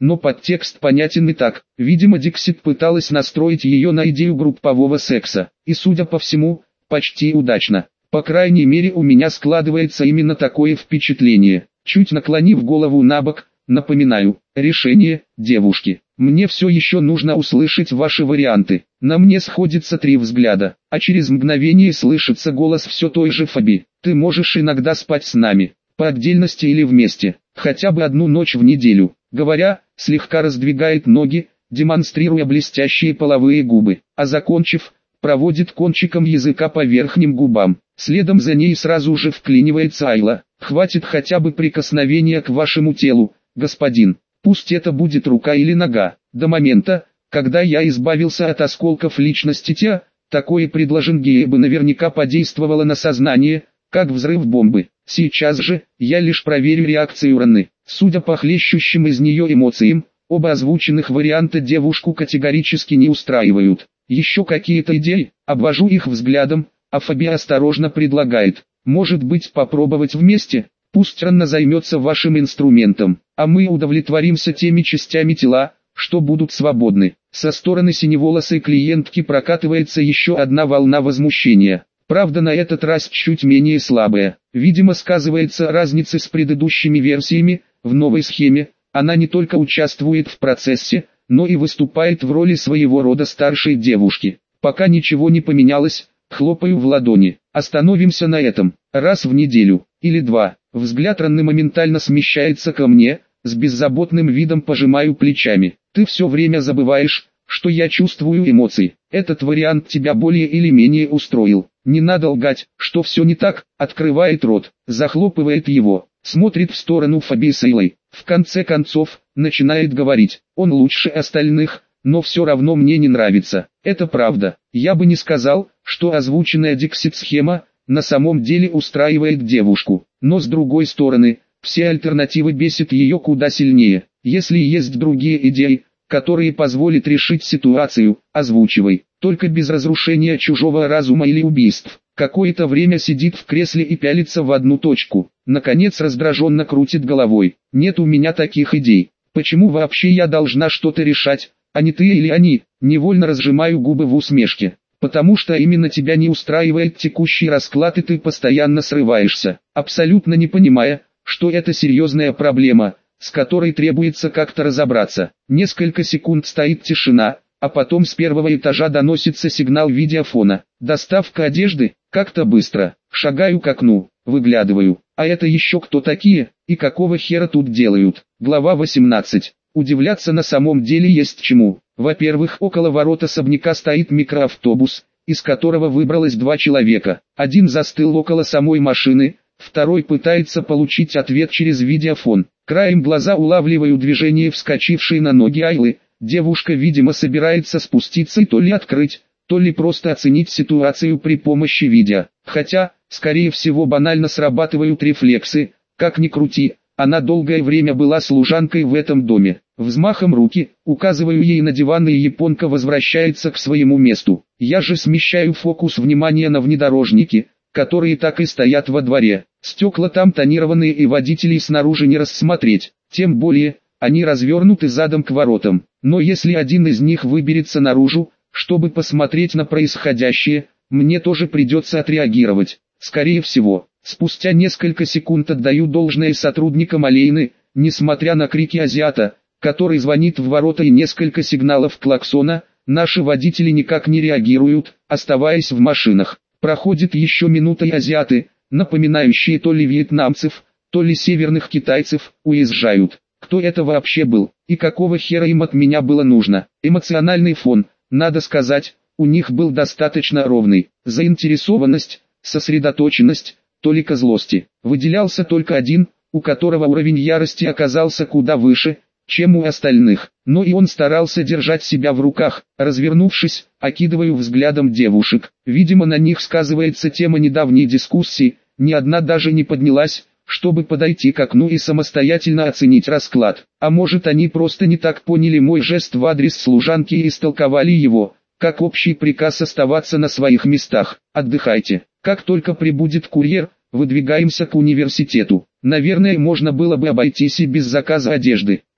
но подтекст понятен и так. Видимо, Диксит пыталась настроить ее на идею группового секса, и, судя по всему, почти удачно. По крайней мере, у меня складывается именно такое впечатление. Чуть наклонив голову набок, напоминаю, решение, девушки. Мне все еще нужно услышать ваши варианты. На мне сходится три взгляда, а через мгновение слышится голос все той же Фаби. Ты можешь иногда спать с нами, по отдельности или вместе, хотя бы одну ночь в неделю. Говоря, слегка раздвигает ноги, демонстрируя блестящие половые губы, а закончив, проводит кончиком языка по верхним губам. Следом за ней сразу же вклинивается Айла. Хватит хотя бы прикосновения к вашему телу, господин. Пусть это будет рука или нога. До момента, когда я избавился от осколков личности Тя, такое предложение бы наверняка подействовало на сознание, как взрыв бомбы. Сейчас же, я лишь проверю реакцию Раны. Судя по хлещущим из нее эмоциям, оба озвученных варианта девушку категорически не устраивают. Еще какие-то идеи, обвожу их взглядом, а Фаби осторожно предлагает. Может быть, попробовать вместе? Пусть Ранна займется вашим инструментом, а мы удовлетворимся теми частями тела, что будут свободны. Со стороны синеволосой клиентки прокатывается еще одна волна возмущения. Правда, на этот раз чуть менее слабая. Видимо, сказывается разница с предыдущими версиями. В новой схеме она не только участвует в процессе, но и выступает в роли своего рода старшей девушки. Пока ничего не поменялось, хлопаю в ладони. Остановимся на этом. Раз в неделю, или два. Взгляд Ранны моментально смещается ко мне, с беззаботным видом пожимаю плечами. Ты все время забываешь, что я чувствую эмоции. Этот вариант тебя более или менее устроил. Не надо лгать, что все не так. Открывает рот, захлопывает его, смотрит в сторону Фаби с Эйлой. В конце концов, начинает говорить. Он лучше остальных, но все равно мне не нравится. Это правда. Я бы не сказал, что озвученная Диксит схема на самом деле устраивает девушку. Но с другой стороны, все альтернативы бесят ее куда сильнее. Если есть другие идеи, которые позволят решить ситуацию, озвучивай. Только без разрушения чужого разума или убийств. Какое-то время сидит в кресле и пялится в одну точку. Наконец раздраженно крутит головой. Нет у меня таких идей. Почему вообще я должна что-то решать, а не ты или они? Невольно разжимаю губы в усмешке. Потому что именно тебя не устраивает текущий расклад и ты постоянно срываешься, абсолютно не понимая, что это серьезная проблема, с которой требуется как-то разобраться. Несколько секунд стоит тишина, а потом с первого этажа доносится сигнал видеофона. Доставка одежды, как-то быстро. Шагаю к окну, выглядываю. А это еще кто такие, и какого хера тут делают? Глава восемнадцать. Удивляться на самом деле есть чему. Во-первых, около ворот особняка стоит микроавтобус, из которого выбралось два человека. Один застыл около самой машины, второй пытается получить ответ через видеофон. Краем глаза улавливаю движение вскочившей на ноги Айлы. Девушка, видимо, собирается спуститься и то ли открыть, то ли просто оценить ситуацию при помощи видео. Хотя, скорее всего, банально срабатывают рефлексы. Как ни крути, она долгое время была служанкой в этом доме. Взмахом руки, указываю ей на диван, и японка возвращается к своему месту. Я же смещаю фокус внимания на внедорожники, которые так и стоят во дворе. Стекла там тонированные и водителей снаружи не рассмотреть, тем более, они развернуты задом к воротам. Но если один из них выберется наружу, чтобы посмотреть на происходящее, мне тоже придется отреагировать. Скорее всего, спустя несколько секунд отдаю должное сотрудникам Алейны, несмотря на крики азиата, который звонит в ворота и несколько сигналов клаксона, наши водители никак не реагируют, оставаясь в машинах. Проходит еще минута и азиаты, напоминающие то ли вьетнамцев, то ли северных китайцев, уезжают. Кто это вообще был, и какого хера им от меня было нужно? Эмоциональный фон, надо сказать, у них был достаточно ровный. Заинтересованность, сосредоточенность, толика злости. Выделялся только один, у которого уровень ярости оказался куда выше, чем у остальных. Но и он старался держать себя в руках. Развернувшись, окидываю взглядом девушек. Видимо, на них сказывается тема недавней дискуссии. Ни одна даже не поднялась, чтобы подойти к окну и самостоятельно оценить расклад. А может, они просто не так поняли мой жест в адрес служанки и истолковали его, как общий приказ оставаться на своих местах. Отдыхайте. Как только прибудет курьер, выдвигаемся к университету. Наверное, можно было бы обойтись и без заказа одежды.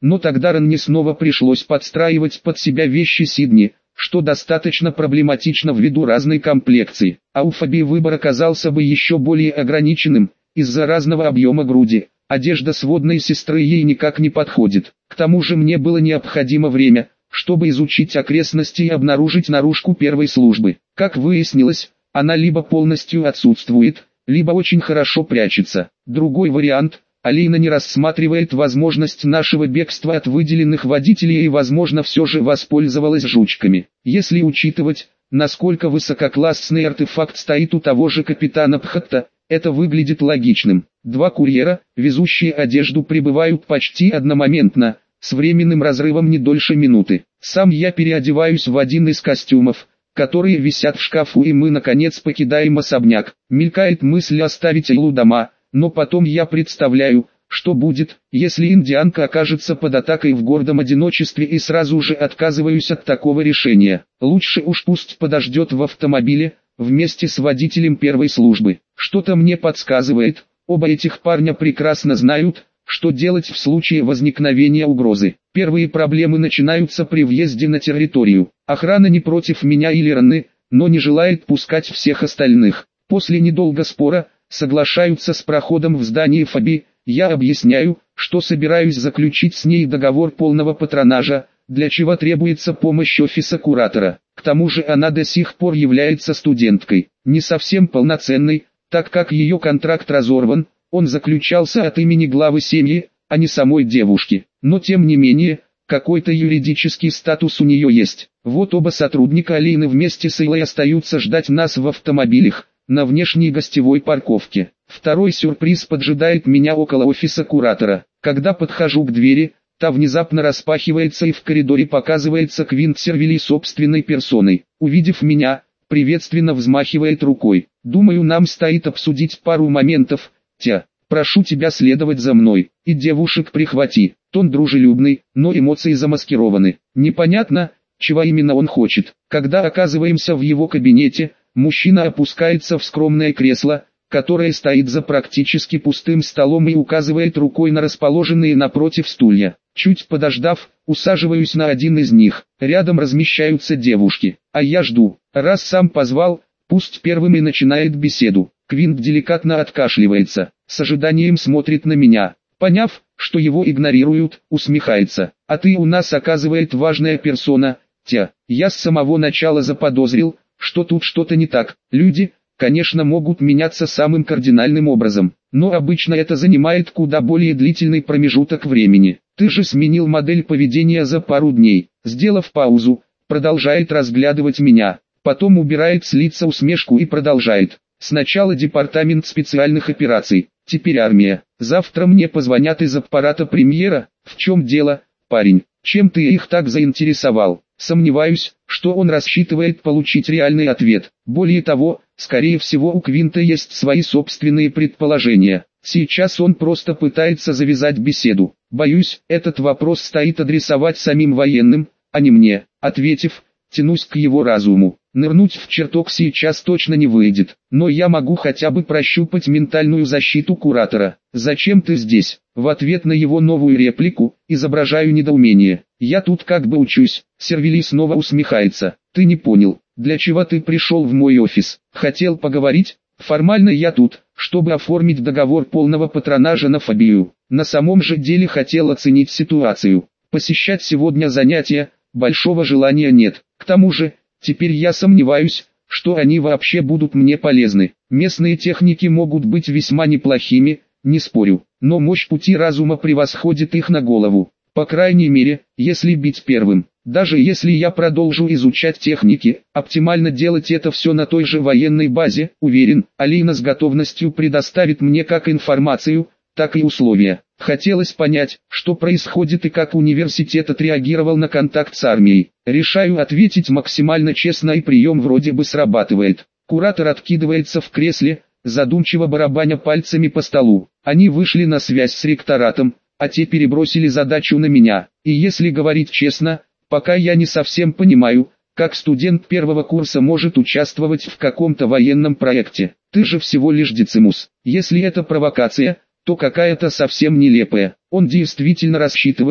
но тогда Ранне снова пришлось подстраивать под себя вещи Сидни, что достаточно проблематично ввиду разной комплекции, а у Фаби выбор оказался бы еще более ограниченным, из-за разного объема груди. Одежда сводной сестры ей никак не подходит. К тому же мне было необходимо время, чтобы изучить окрестности и обнаружить наружку первой службы. Как выяснилось, она либо полностью отсутствует, либо очень хорошо прячется. Другой вариант – Алина не рассматривает возможность нашего бегства от выделенных водителей и, возможно, все же воспользовалась жучками. Если учитывать, насколько высококлассный артефакт стоит у того же капитана Пхатта, это выглядит логичным. Два курьера, везущие одежду, прибывают почти одномоментно, с временным разрывом не дольше минуты. Сам я переодеваюсь в один из костюмов, которые висят в шкафу, и мы наконец покидаем особняк. Мелькает мысль оставить Айлу дома, но потом я представляю, что будет, если индианка окажется под атакой в гордом одиночестве, и сразу же отказываюсь от такого решения. Лучше уж пусть подождет в автомобиле, вместе с водителем первой службы. Что-то мне подсказывает, оба этих парня прекрасно знают, что делать в случае возникновения угрозы. Первые проблемы начинаются при въезде на территорию. Охрана не против меня или Ранны, но не желает пускать всех остальных. После недолгого спора, соглашаются с проходом в здании Фаби. Я объясняю, что собираюсь заключить с ней договор полного патронажа, для чего требуется помощь офиса куратора. К тому же она до сих пор является студенткой, не совсем полноценной, так как ее контракт разорван, он заключался от имени главы семьи, а не самой девушки. Но тем не менее, какой-то юридический статус у нее есть. Вот оба сотрудника Алины вместе с Илой остаются ждать нас в автомобилях, на внешней гостевой парковке. Второй сюрприз поджидает меня около офиса куратора. Когда подхожу к двери, та внезапно распахивается, и в коридоре показывается Квинт Сервили собственной персоной. Увидев меня, приветственно взмахивает рукой. Думаю, нам стоит обсудить пару моментов. Тя, прошу тебя следовать за мной, и девушек прихвати. Тон дружелюбный, но эмоции замаскированы. Непонятно, чего именно он хочет. Когда оказываемся в его кабинете, мужчина опускается в скромное кресло, которое стоит за практически пустым столом, и указывает рукой на расположенные напротив стулья. Чуть подождав, усаживаюсь на один из них. Рядом размещаются девушки, а я жду. Раз сам позвал, пусть первым и начинает беседу. Квинт деликатно откашливается, с ожиданием смотрит на меня. Поняв, что его игнорируют, усмехается. А ты у нас, оказывает, важная персона. Тя, я с самого начала заподозрил, что тут что-то не так. Люди, конечно, могут меняться самым кардинальным образом, но обычно это занимает куда более длительный промежуток времени. Ты же сменил модель поведения за пару дней. Сделав паузу, продолжает разглядывать меня, потом убирает с лица усмешку и продолжает. Сначала департамент специальных операций, теперь армия. Завтра мне позвонят из аппарата премьера. В чем дело, парень? Чем ты их так заинтересовал? Сомневаюсь, что он рассчитывает получить реальный ответ. Более того, скорее всего, у Квинта есть свои собственные предположения. Сейчас он просто пытается завязать беседу. Боюсь, этот вопрос стоит адресовать самим военным, а не мне. Ответив, тянусь к его разуму. Нырнуть в чертог сейчас точно не выйдет, но я могу хотя бы прощупать ментальную защиту куратора. «Зачем ты здесь?» В ответ на его новую реплику, изображаю недоумение. «Я тут как бы учусь». Сервили снова усмехается. «Ты не понял, для чего ты пришел в мой офис? Хотел поговорить? Формально я тут, чтобы оформить договор полного патронажа на Фабию. На самом же деле хотел оценить ситуацию. Посещать сегодня занятия, большого желания нет. К тому же, теперь я сомневаюсь, что они вообще будут мне полезны. Местные техники могут быть весьма неплохими, не спорю, но мощь пути разума превосходит их на голову. По крайней мере, если бить первым. Даже если я продолжу изучать техники, оптимально делать это все на той же военной базе, уверен, Алина с готовностью предоставит мне как информацию, так и условия. Хотелось понять, что происходит и как университет отреагировал на контакт с армией. Решаю ответить максимально честно, и прием вроде бы срабатывает. Куратор откидывается в кресле, задумчиво барабаня пальцами по столу. Они вышли на связь с ректоратом, а те перебросили задачу на меня. И если говорить честно, пока я не совсем понимаю, как студент первого курса может участвовать в каком-то военном проекте. Ты же всего лишь Децимус. Если это провокация, то какая-то совсем нелепая. Он действительно рассчитывает,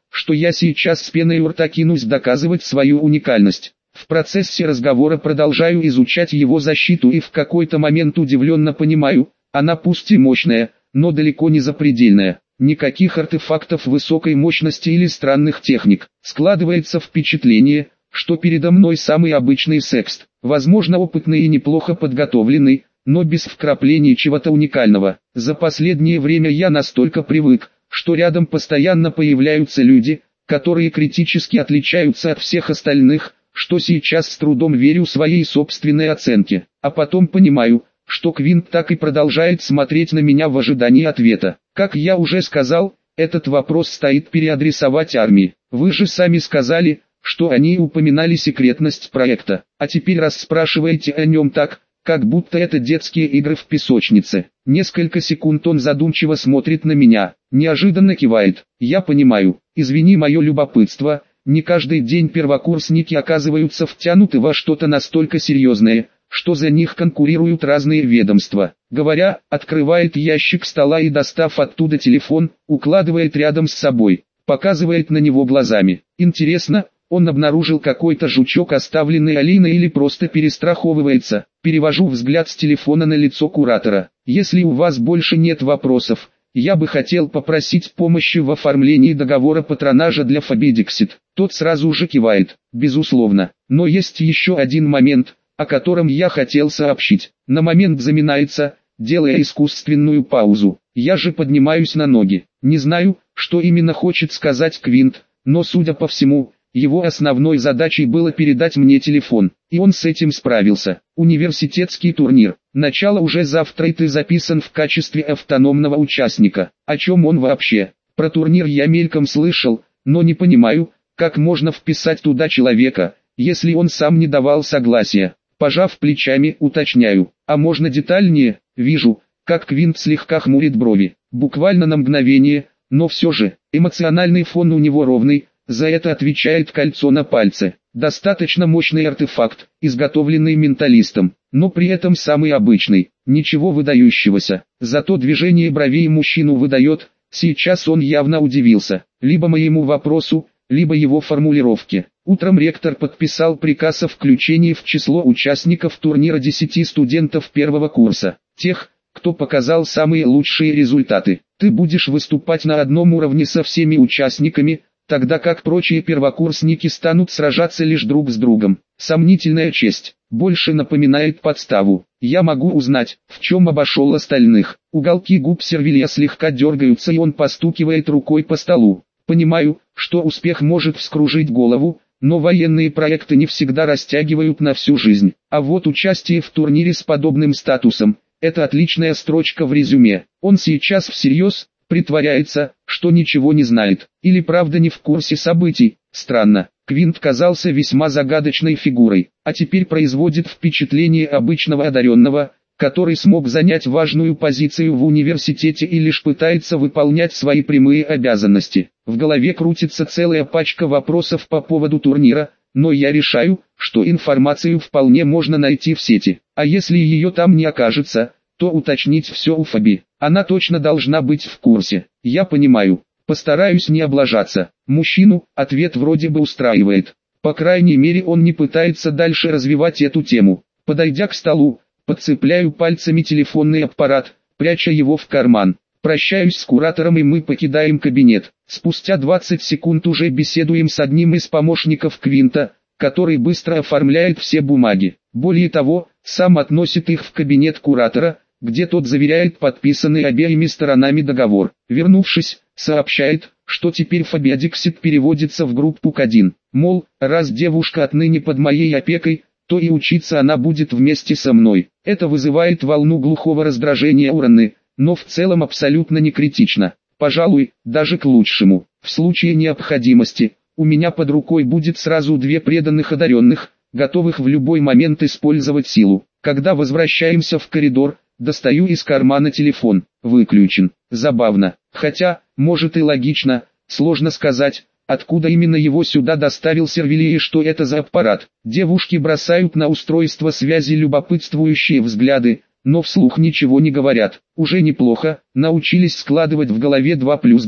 что я сейчас с пеной у рта кинусь доказывать свою уникальность. В процессе разговора продолжаю изучать его защиту и в какой-то момент удивленно понимаю, она пусть и мощная, но далеко не запредельная. Никаких артефактов высокой мощности или странных техник. Складывается впечатление, что передо мной самый обычный секст, возможно опытный и неплохо подготовленный, но без вкраплений чего-то уникального. За последнее время я настолько привык, что рядом постоянно появляются люди, которые критически отличаются от всех остальных, что сейчас с трудом верю своей собственной оценке. А потом понимаю, что Квинт так и продолжает смотреть на меня в ожидании ответа. Как я уже сказал, этот вопрос стоит переадресовать армии. Вы же сами сказали, что они упоминали секретность проекта, а теперь расспрашиваете о нем так, как будто это детские игры в песочнице. Несколько секунд он задумчиво смотрит на меня, неожиданно кивает. Я понимаю, извини мое любопытство, не каждый день первокурсники оказываются втянуты во что-то настолько серьезное, что за них конкурируют разные ведомства. Говоря, открывает ящик стола и, достав оттуда телефон, укладывает рядом с собой, показывает на него глазами. Интересно, он обнаружил какой-то жучок, оставленный Алиной, или просто перестраховывается? Перевожу взгляд с телефона на лицо куратора. Если у вас больше нет вопросов, я бы хотел попросить помощи в оформлении договора патронажа для Фоби Диксит. Тот сразу же кивает, безусловно. Но есть еще один момент, о котором я хотел сообщить. На момент заминается, делая искусственную паузу. Я же поднимаюсь на ноги. Не знаю, что именно хочет сказать Квинт, но судя по всему, его основной задачей было передать мне телефон, и он с этим справился. Университетский турнир. Начало уже завтра, и ты записан в качестве автономного участника. О чем он вообще? Про турнир я мельком слышал, но не понимаю, как можно вписать туда человека, если он сам не давал согласия. Пожав плечами, уточняю. А можно детальнее? Вижу, как Квинт слегка хмурит брови. Буквально на мгновение, но все же, эмоциональный фон у него ровный. За это отвечает кольцо на пальце. Достаточно мощный артефакт, изготовленный менталистом, но при этом самый обычный. Ничего выдающегося. Зато движение бровей мужчину выдает. Сейчас он явно удивился. Либо моему вопросу, либо его формулировке. Утром ректор подписал приказ о включении в число участников турнира десяти студентов первого курса. Тех, кто показал самые лучшие результаты. Ты будешь выступать на одном уровне со всеми участниками, тогда как прочие первокурсники станут сражаться лишь друг с другом. Сомнительная честь, больше напоминает подставу. Я могу узнать, в чем обошел остальных. Уголки губ Сервилья слегка дергаются, и он постукивает рукой по столу. Понимаю, что успех может вскружить голову, но военные проекты не всегда растягивают на всю жизнь. А вот участие в турнире с подобным статусом – это отличная строчка в резюме. Он сейчас всерьез притворяется, что ничего не знает, или правда не в курсе событий. Странно, Квинт казался весьма загадочной фигурой, а теперь производит впечатление обычного одаренного, который смог занять важную позицию в университете и лишь пытается выполнять свои прямые обязанности. В голове крутится целая пачка вопросов по поводу турнира, но я решаю, что информацию вполне можно найти в сети, а если ее там не окажется, то уточнить все у Фоби. Она точно должна быть в курсе. Я понимаю. Постараюсь не облажаться. Мужчину ответ вроде бы устраивает. По крайней мере, он не пытается дальше развивать эту тему. Подойдя к столу, подцепляю пальцами телефонный аппарат, пряча его в карман. Прощаюсь с куратором, и мы покидаем кабинет. Спустя двадцать секунд уже беседуем с одним из помощников Квинта, который быстро оформляет все бумаги. Более того, сам относит их в кабинет куратора, где тот заверяет подписанный обеими сторонами договор. Вернувшись, сообщает, что теперь Фоби Диксит переводится в группу К один. Мол, раз девушка отныне под моей опекой, то и учиться она будет вместе со мной. Это вызывает волну глухого раздражения у Ранны, но в целом абсолютно не критично. Пожалуй, даже к лучшему. В случае необходимости, у меня под рукой будет сразу две преданных одаренных, готовых в любой момент использовать силу. Когда возвращаемся в коридор, достаю из кармана телефон. Выключен. Забавно. Хотя, может и логично, сложно сказать, откуда именно его сюда доставил Сервилий и что это за аппарат. Девушки бросают на устройство связи любопытствующие взгляды, но вслух ничего не говорят. Уже неплохо, научились складывать в голове два плюс два.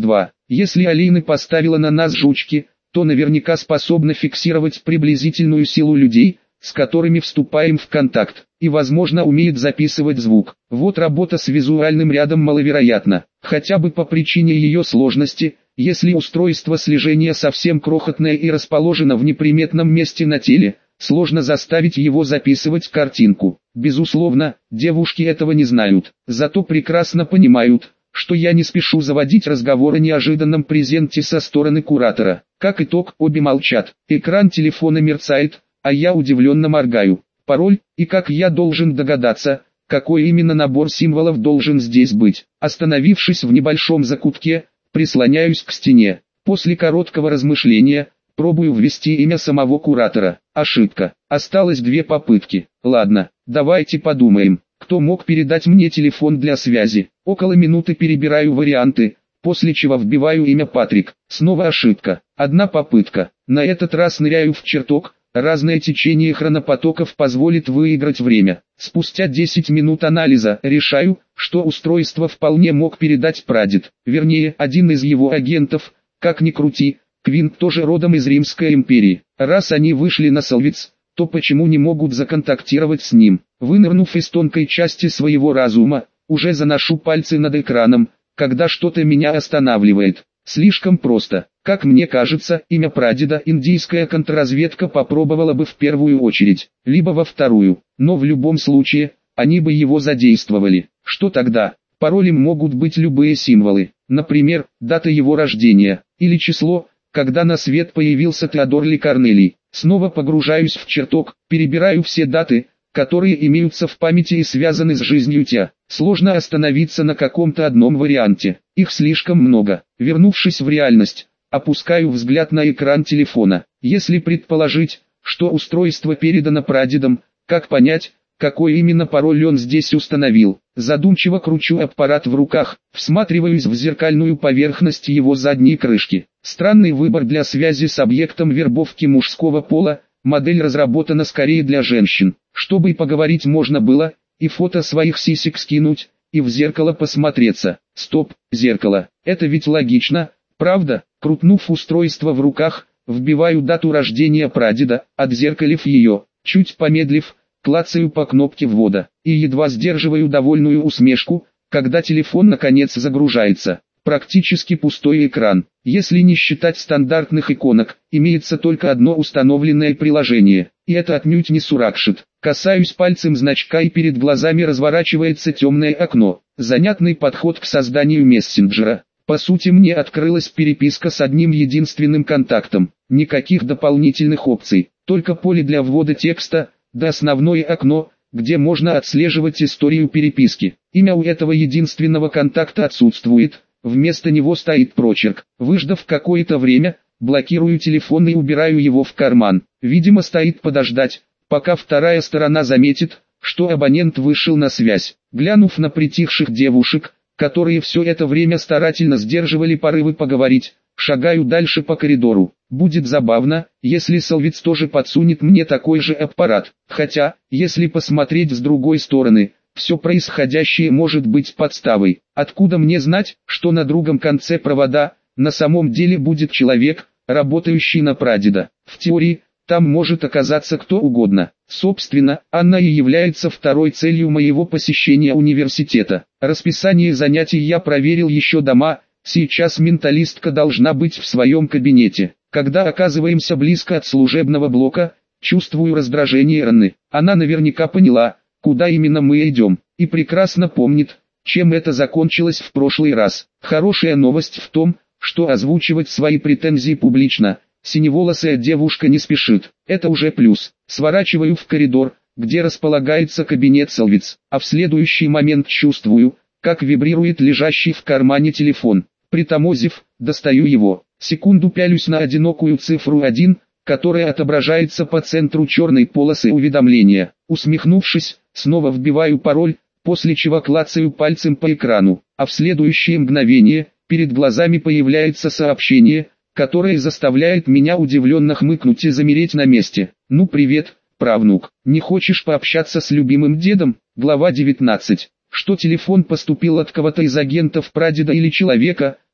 Если Алина поставила на нас жучки, то наверняка способна фиксировать приблизительную силу людей, с которыми вступаем в контакт, и возможно умеет записывать звук. Вот работа с визуальным рядом маловероятна, хотя бы по причине ее сложности, если устройство слежения совсем крохотное и расположено в неприметном месте на теле, сложно заставить его записывать картинку. Безусловно, девушки этого не знают, зато прекрасно понимают, что я не спешу заводить разговор о неожиданном презенте со стороны куратора. Как итог, обе молчат, экран телефона мерцает, а я удивленно моргаю. Пароль, и как я должен догадаться, какой именно набор символов должен здесь быть. Остановившись в небольшом закутке, прислоняюсь к стене. После короткого размышления, пробую ввести имя самого куратора. Ошибка. Осталось две попытки. Ладно, давайте подумаем, кто мог передать мне телефон для связи. Около минуты перебираю варианты, после чего вбиваю имя Патрик. Снова ошибка. Одна попытка. На этот раз ныряю в чертог. Разное течение хронопотоков позволит выиграть время. Спустя десять минут анализа решаю, что устройство вполне мог передать прадед. Вернее, один из его агентов, как ни крути, Квинт тоже родом из Римской империи. Раз они вышли на Солвиц, то почему не могут законтактировать с ним? Вынырнув из тонкой части своего разума, уже заношу пальцы над экраном, когда что-то меня останавливает. Слишком просто. Как мне кажется, имя прадеда индийская контрразведка попробовала бы в первую очередь, либо во вторую, но в любом случае, они бы его задействовали. Что тогда? Паролем могут быть любые символы, например, дата его рождения, или число, когда на свет появился Теодор Ли Корнелий. Снова погружаюсь в чертог, перебираю все даты, которые имеются в памяти и связаны с жизнью Тя. Сложно остановиться на каком-то одном варианте, их слишком много. Вернувшись в реальность, опускаю взгляд на экран телефона. Если предположить, что устройство передано прадедом, как понять, какой именно пароль он здесь установил? Задумчиво кручу аппарат в руках, всматриваюсь в зеркальную поверхность его задней крышки. Странный выбор для связи с объектом вербовки мужского пола, модель разработана скорее для женщин. Чтобы поговорить можно было, и фото своих сисек скинуть, и в зеркало посмотреться. Стоп, зеркало, это ведь логично, правда? Крутнув устройство в руках, вбиваю дату рождения прадеда, отзеркалив ее, чуть помедлив, клацаю по кнопке ввода, и едва сдерживаю довольную усмешку, когда телефон наконец загружается. Практически пустой экран. Если не считать стандартных иконок, имеется только одно установленное приложение, и это отнюдь не Суракшит. Касаюсь пальцем значка и перед глазами разворачивается темное окно. Занятный подход к созданию мессенджера. По сути мне открылась переписка с одним единственным контактом. Никаких дополнительных опций, только поле для ввода текста, да основное окно, где можно отслеживать историю переписки. Имя у этого единственного контакта отсутствует. Вместо него стоит прочерк. Выждав какое-то время, блокирую телефон и убираю его в карман. Видимо, стоит подождать, пока вторая сторона заметит, что абонент вышел на связь. Глянув на притихших девушек, которые все это время старательно сдерживали порывы поговорить, шагаю дальше по коридору. Будет забавно, если Солвиц тоже подсунет мне такой же аппарат. Хотя, если посмотреть с другой стороны, все происходящее может быть подставой. Откуда мне знать, что на другом конце провода, на самом деле будет человек, работающий на прадеда? В теории, там может оказаться кто угодно. Собственно, она и является второй целью моего посещения университета. Расписание занятий я проверил еще дома, сейчас менталистка должна быть в своем кабинете. Когда оказываемся близко от служебного блока, чувствую раздражение Анны. Она наверняка поняла, куда именно мы идем, и прекрасно помнит, чем это закончилось в прошлый раз. Хорошая новость в том, что озвучивать свои претензии публично, синеволосая девушка не спешит. Это уже плюс. Сворачиваю в коридор, где располагается кабинет Солвиц, а в следующий момент чувствую, как вибрирует лежащий в кармане телефон. Притормозив, достаю его. Секунду пялюсь на одинокую цифру один, которая отображается по центру черной полосы уведомления. Усмехнувшись, снова вбиваю пароль, после чего клацаю пальцем по экрану, а в следующее мгновение, перед глазами появляется сообщение, которое заставляет меня удивленно хмыкнуть и замереть на месте. Ну привет, правнук, не хочешь пообщаться с любимым дедом? Глава девятнадцать. Что телефон поступил от кого-то из агентов прадеда или человека,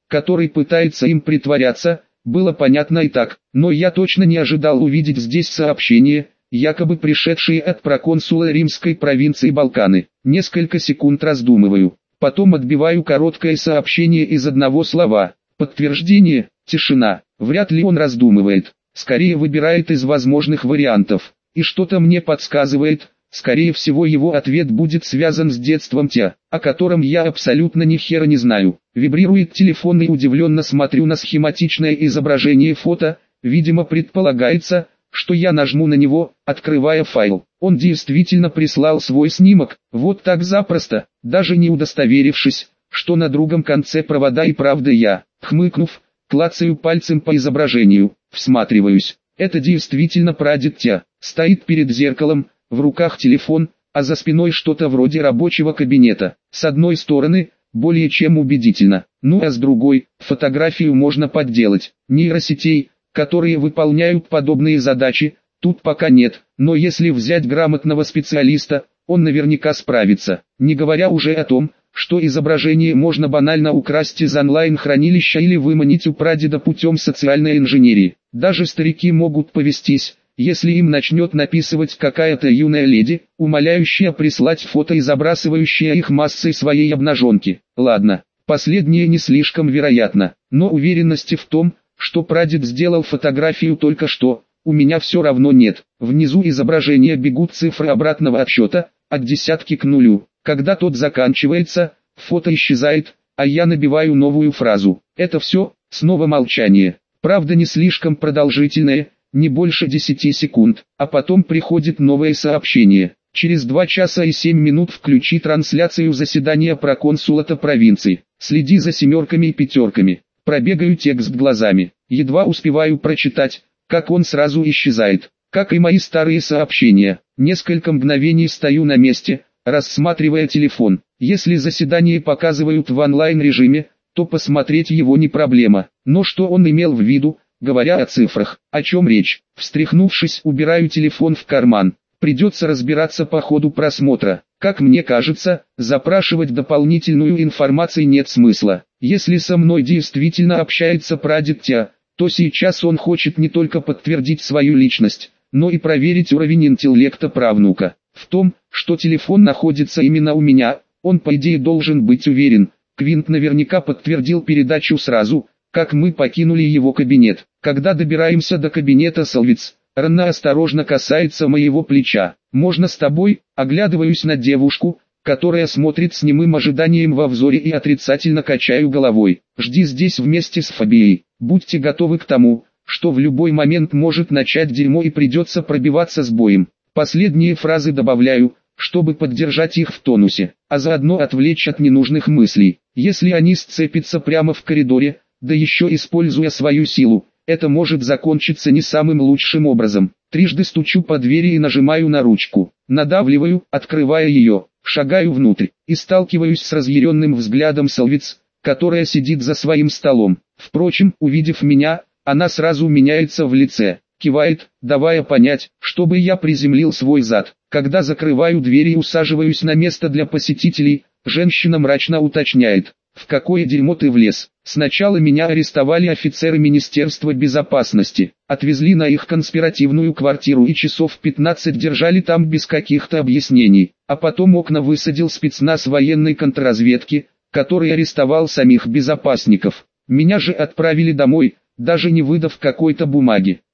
который пытается им притворяться, было понятно и так, но я точно не ожидал увидеть здесь сообщение, якобы пришедшие от проконсула римской провинции Балканы. Несколько секунд раздумываю, потом отбиваю короткое сообщение из одного слова. Подтверждение, тишина. Вряд ли он раздумывает, скорее выбирает из возможных вариантов. И что-то мне подсказывает, скорее всего его ответ будет связан с детством Тя, о котором я абсолютно ни хера не знаю. Вибрирует телефон и удивленно смотрю на схематичное изображение фото, видимо предполагается, что я нажму на него, открывая файл. Он действительно прислал свой снимок, вот так запросто, даже не удостоверившись, что на другом конце провода и правда я. Хмыкнув, клацаю пальцем по изображению, всматриваюсь. Это действительно прадед Тя, стоит перед зеркалом, в руках телефон, а за спиной что-то вроде рабочего кабинета. С одной стороны, более чем убедительно, ну а с другой, фотографию можно подделать. Нейросетей, которые выполняют подобные задачи, тут пока нет, но если взять грамотного специалиста, он наверняка справится. Не говоря уже о том, что изображение можно банально украсть из онлайн-хранилища или выманить у прадеда путем социальной инженерии. Даже старики могут повестись, если им начнет написывать какая-то юная леди, умоляющая прислать фото и забрасывающая их массой своей обнаженки. Ладно, последнее не слишком вероятно, но уверенности в том, что прадед сделал фотографию только что, у меня все равно нет. Внизу изображения бегут цифры обратного отсчета, от десятки к нулю. Когда тот заканчивается, фото исчезает, а я набиваю новую фразу. Это все, снова молчание. Правда не слишком продолжительное, не больше десяти секунд, а потом приходит новое сообщение. Через два часа и семь минут включи трансляцию заседания проконсулата провинции. Следи за семерками и пятерками. Пробегаю текст глазами. Едва успеваю прочитать, как он сразу исчезает. Как и мои старые сообщения. Несколько мгновений стою на месте, рассматривая телефон. Если заседание показывают в онлайн-режиме, то посмотреть его не проблема. Но что он имел в виду, говоря о цифрах? О чем речь? Встряхнувшись, убираю телефон в карман. Придется разбираться по ходу просмотра. Как мне кажется, запрашивать дополнительную информацию нет смысла. Если со мной действительно общается прадед Тя, то сейчас он хочет не только подтвердить свою личность, но и проверить уровень интеллекта правнука. В том, что телефон находится именно у меня, он по идее должен быть уверен. Квинт наверняка подтвердил передачу сразу, как мы покинули его кабинет. Когда добираемся до кабинета Солвиц, Ранна осторожно касается моего плеча. «Можно с тобой?» Оглядываюсь на девушку, которая смотрит с немым ожиданием во взоре и отрицательно качаю головой. «Жди здесь вместе с Фабией. Будьте готовы к тому, что в любой момент может начать дерьмо и придется пробиваться с боем». Последние фразы добавляю, чтобы поддержать их в тонусе, а заодно отвлечь от ненужных мыслей. Если они сцепятся прямо в коридоре, да еще используя свою силу, это может закончиться не самым лучшим образом. Трижды стучу по двери и нажимаю на ручку. Надавливаю, открывая ее, шагаю внутрь, и сталкиваюсь с разъяренным взглядом Солвиц, которая сидит за своим столом. Впрочем, увидев меня, она сразу меняется в лице. Кивает, давая понять, чтобы я приземлил свой зад. Когда закрываю дверь и усаживаюсь на место для посетителей, женщина мрачно уточняет: «В какое дерьмо ты влез?» Сначала меня арестовали офицеры Министерства безопасности, отвезли на их конспиративную квартиру и часов пятнадцать держали там без каких-то объяснений, а потом окна высадил спецназ военной контрразведки, который арестовал самих безопасников. Меня же отправили домой, даже не выдав какой-то бумаги.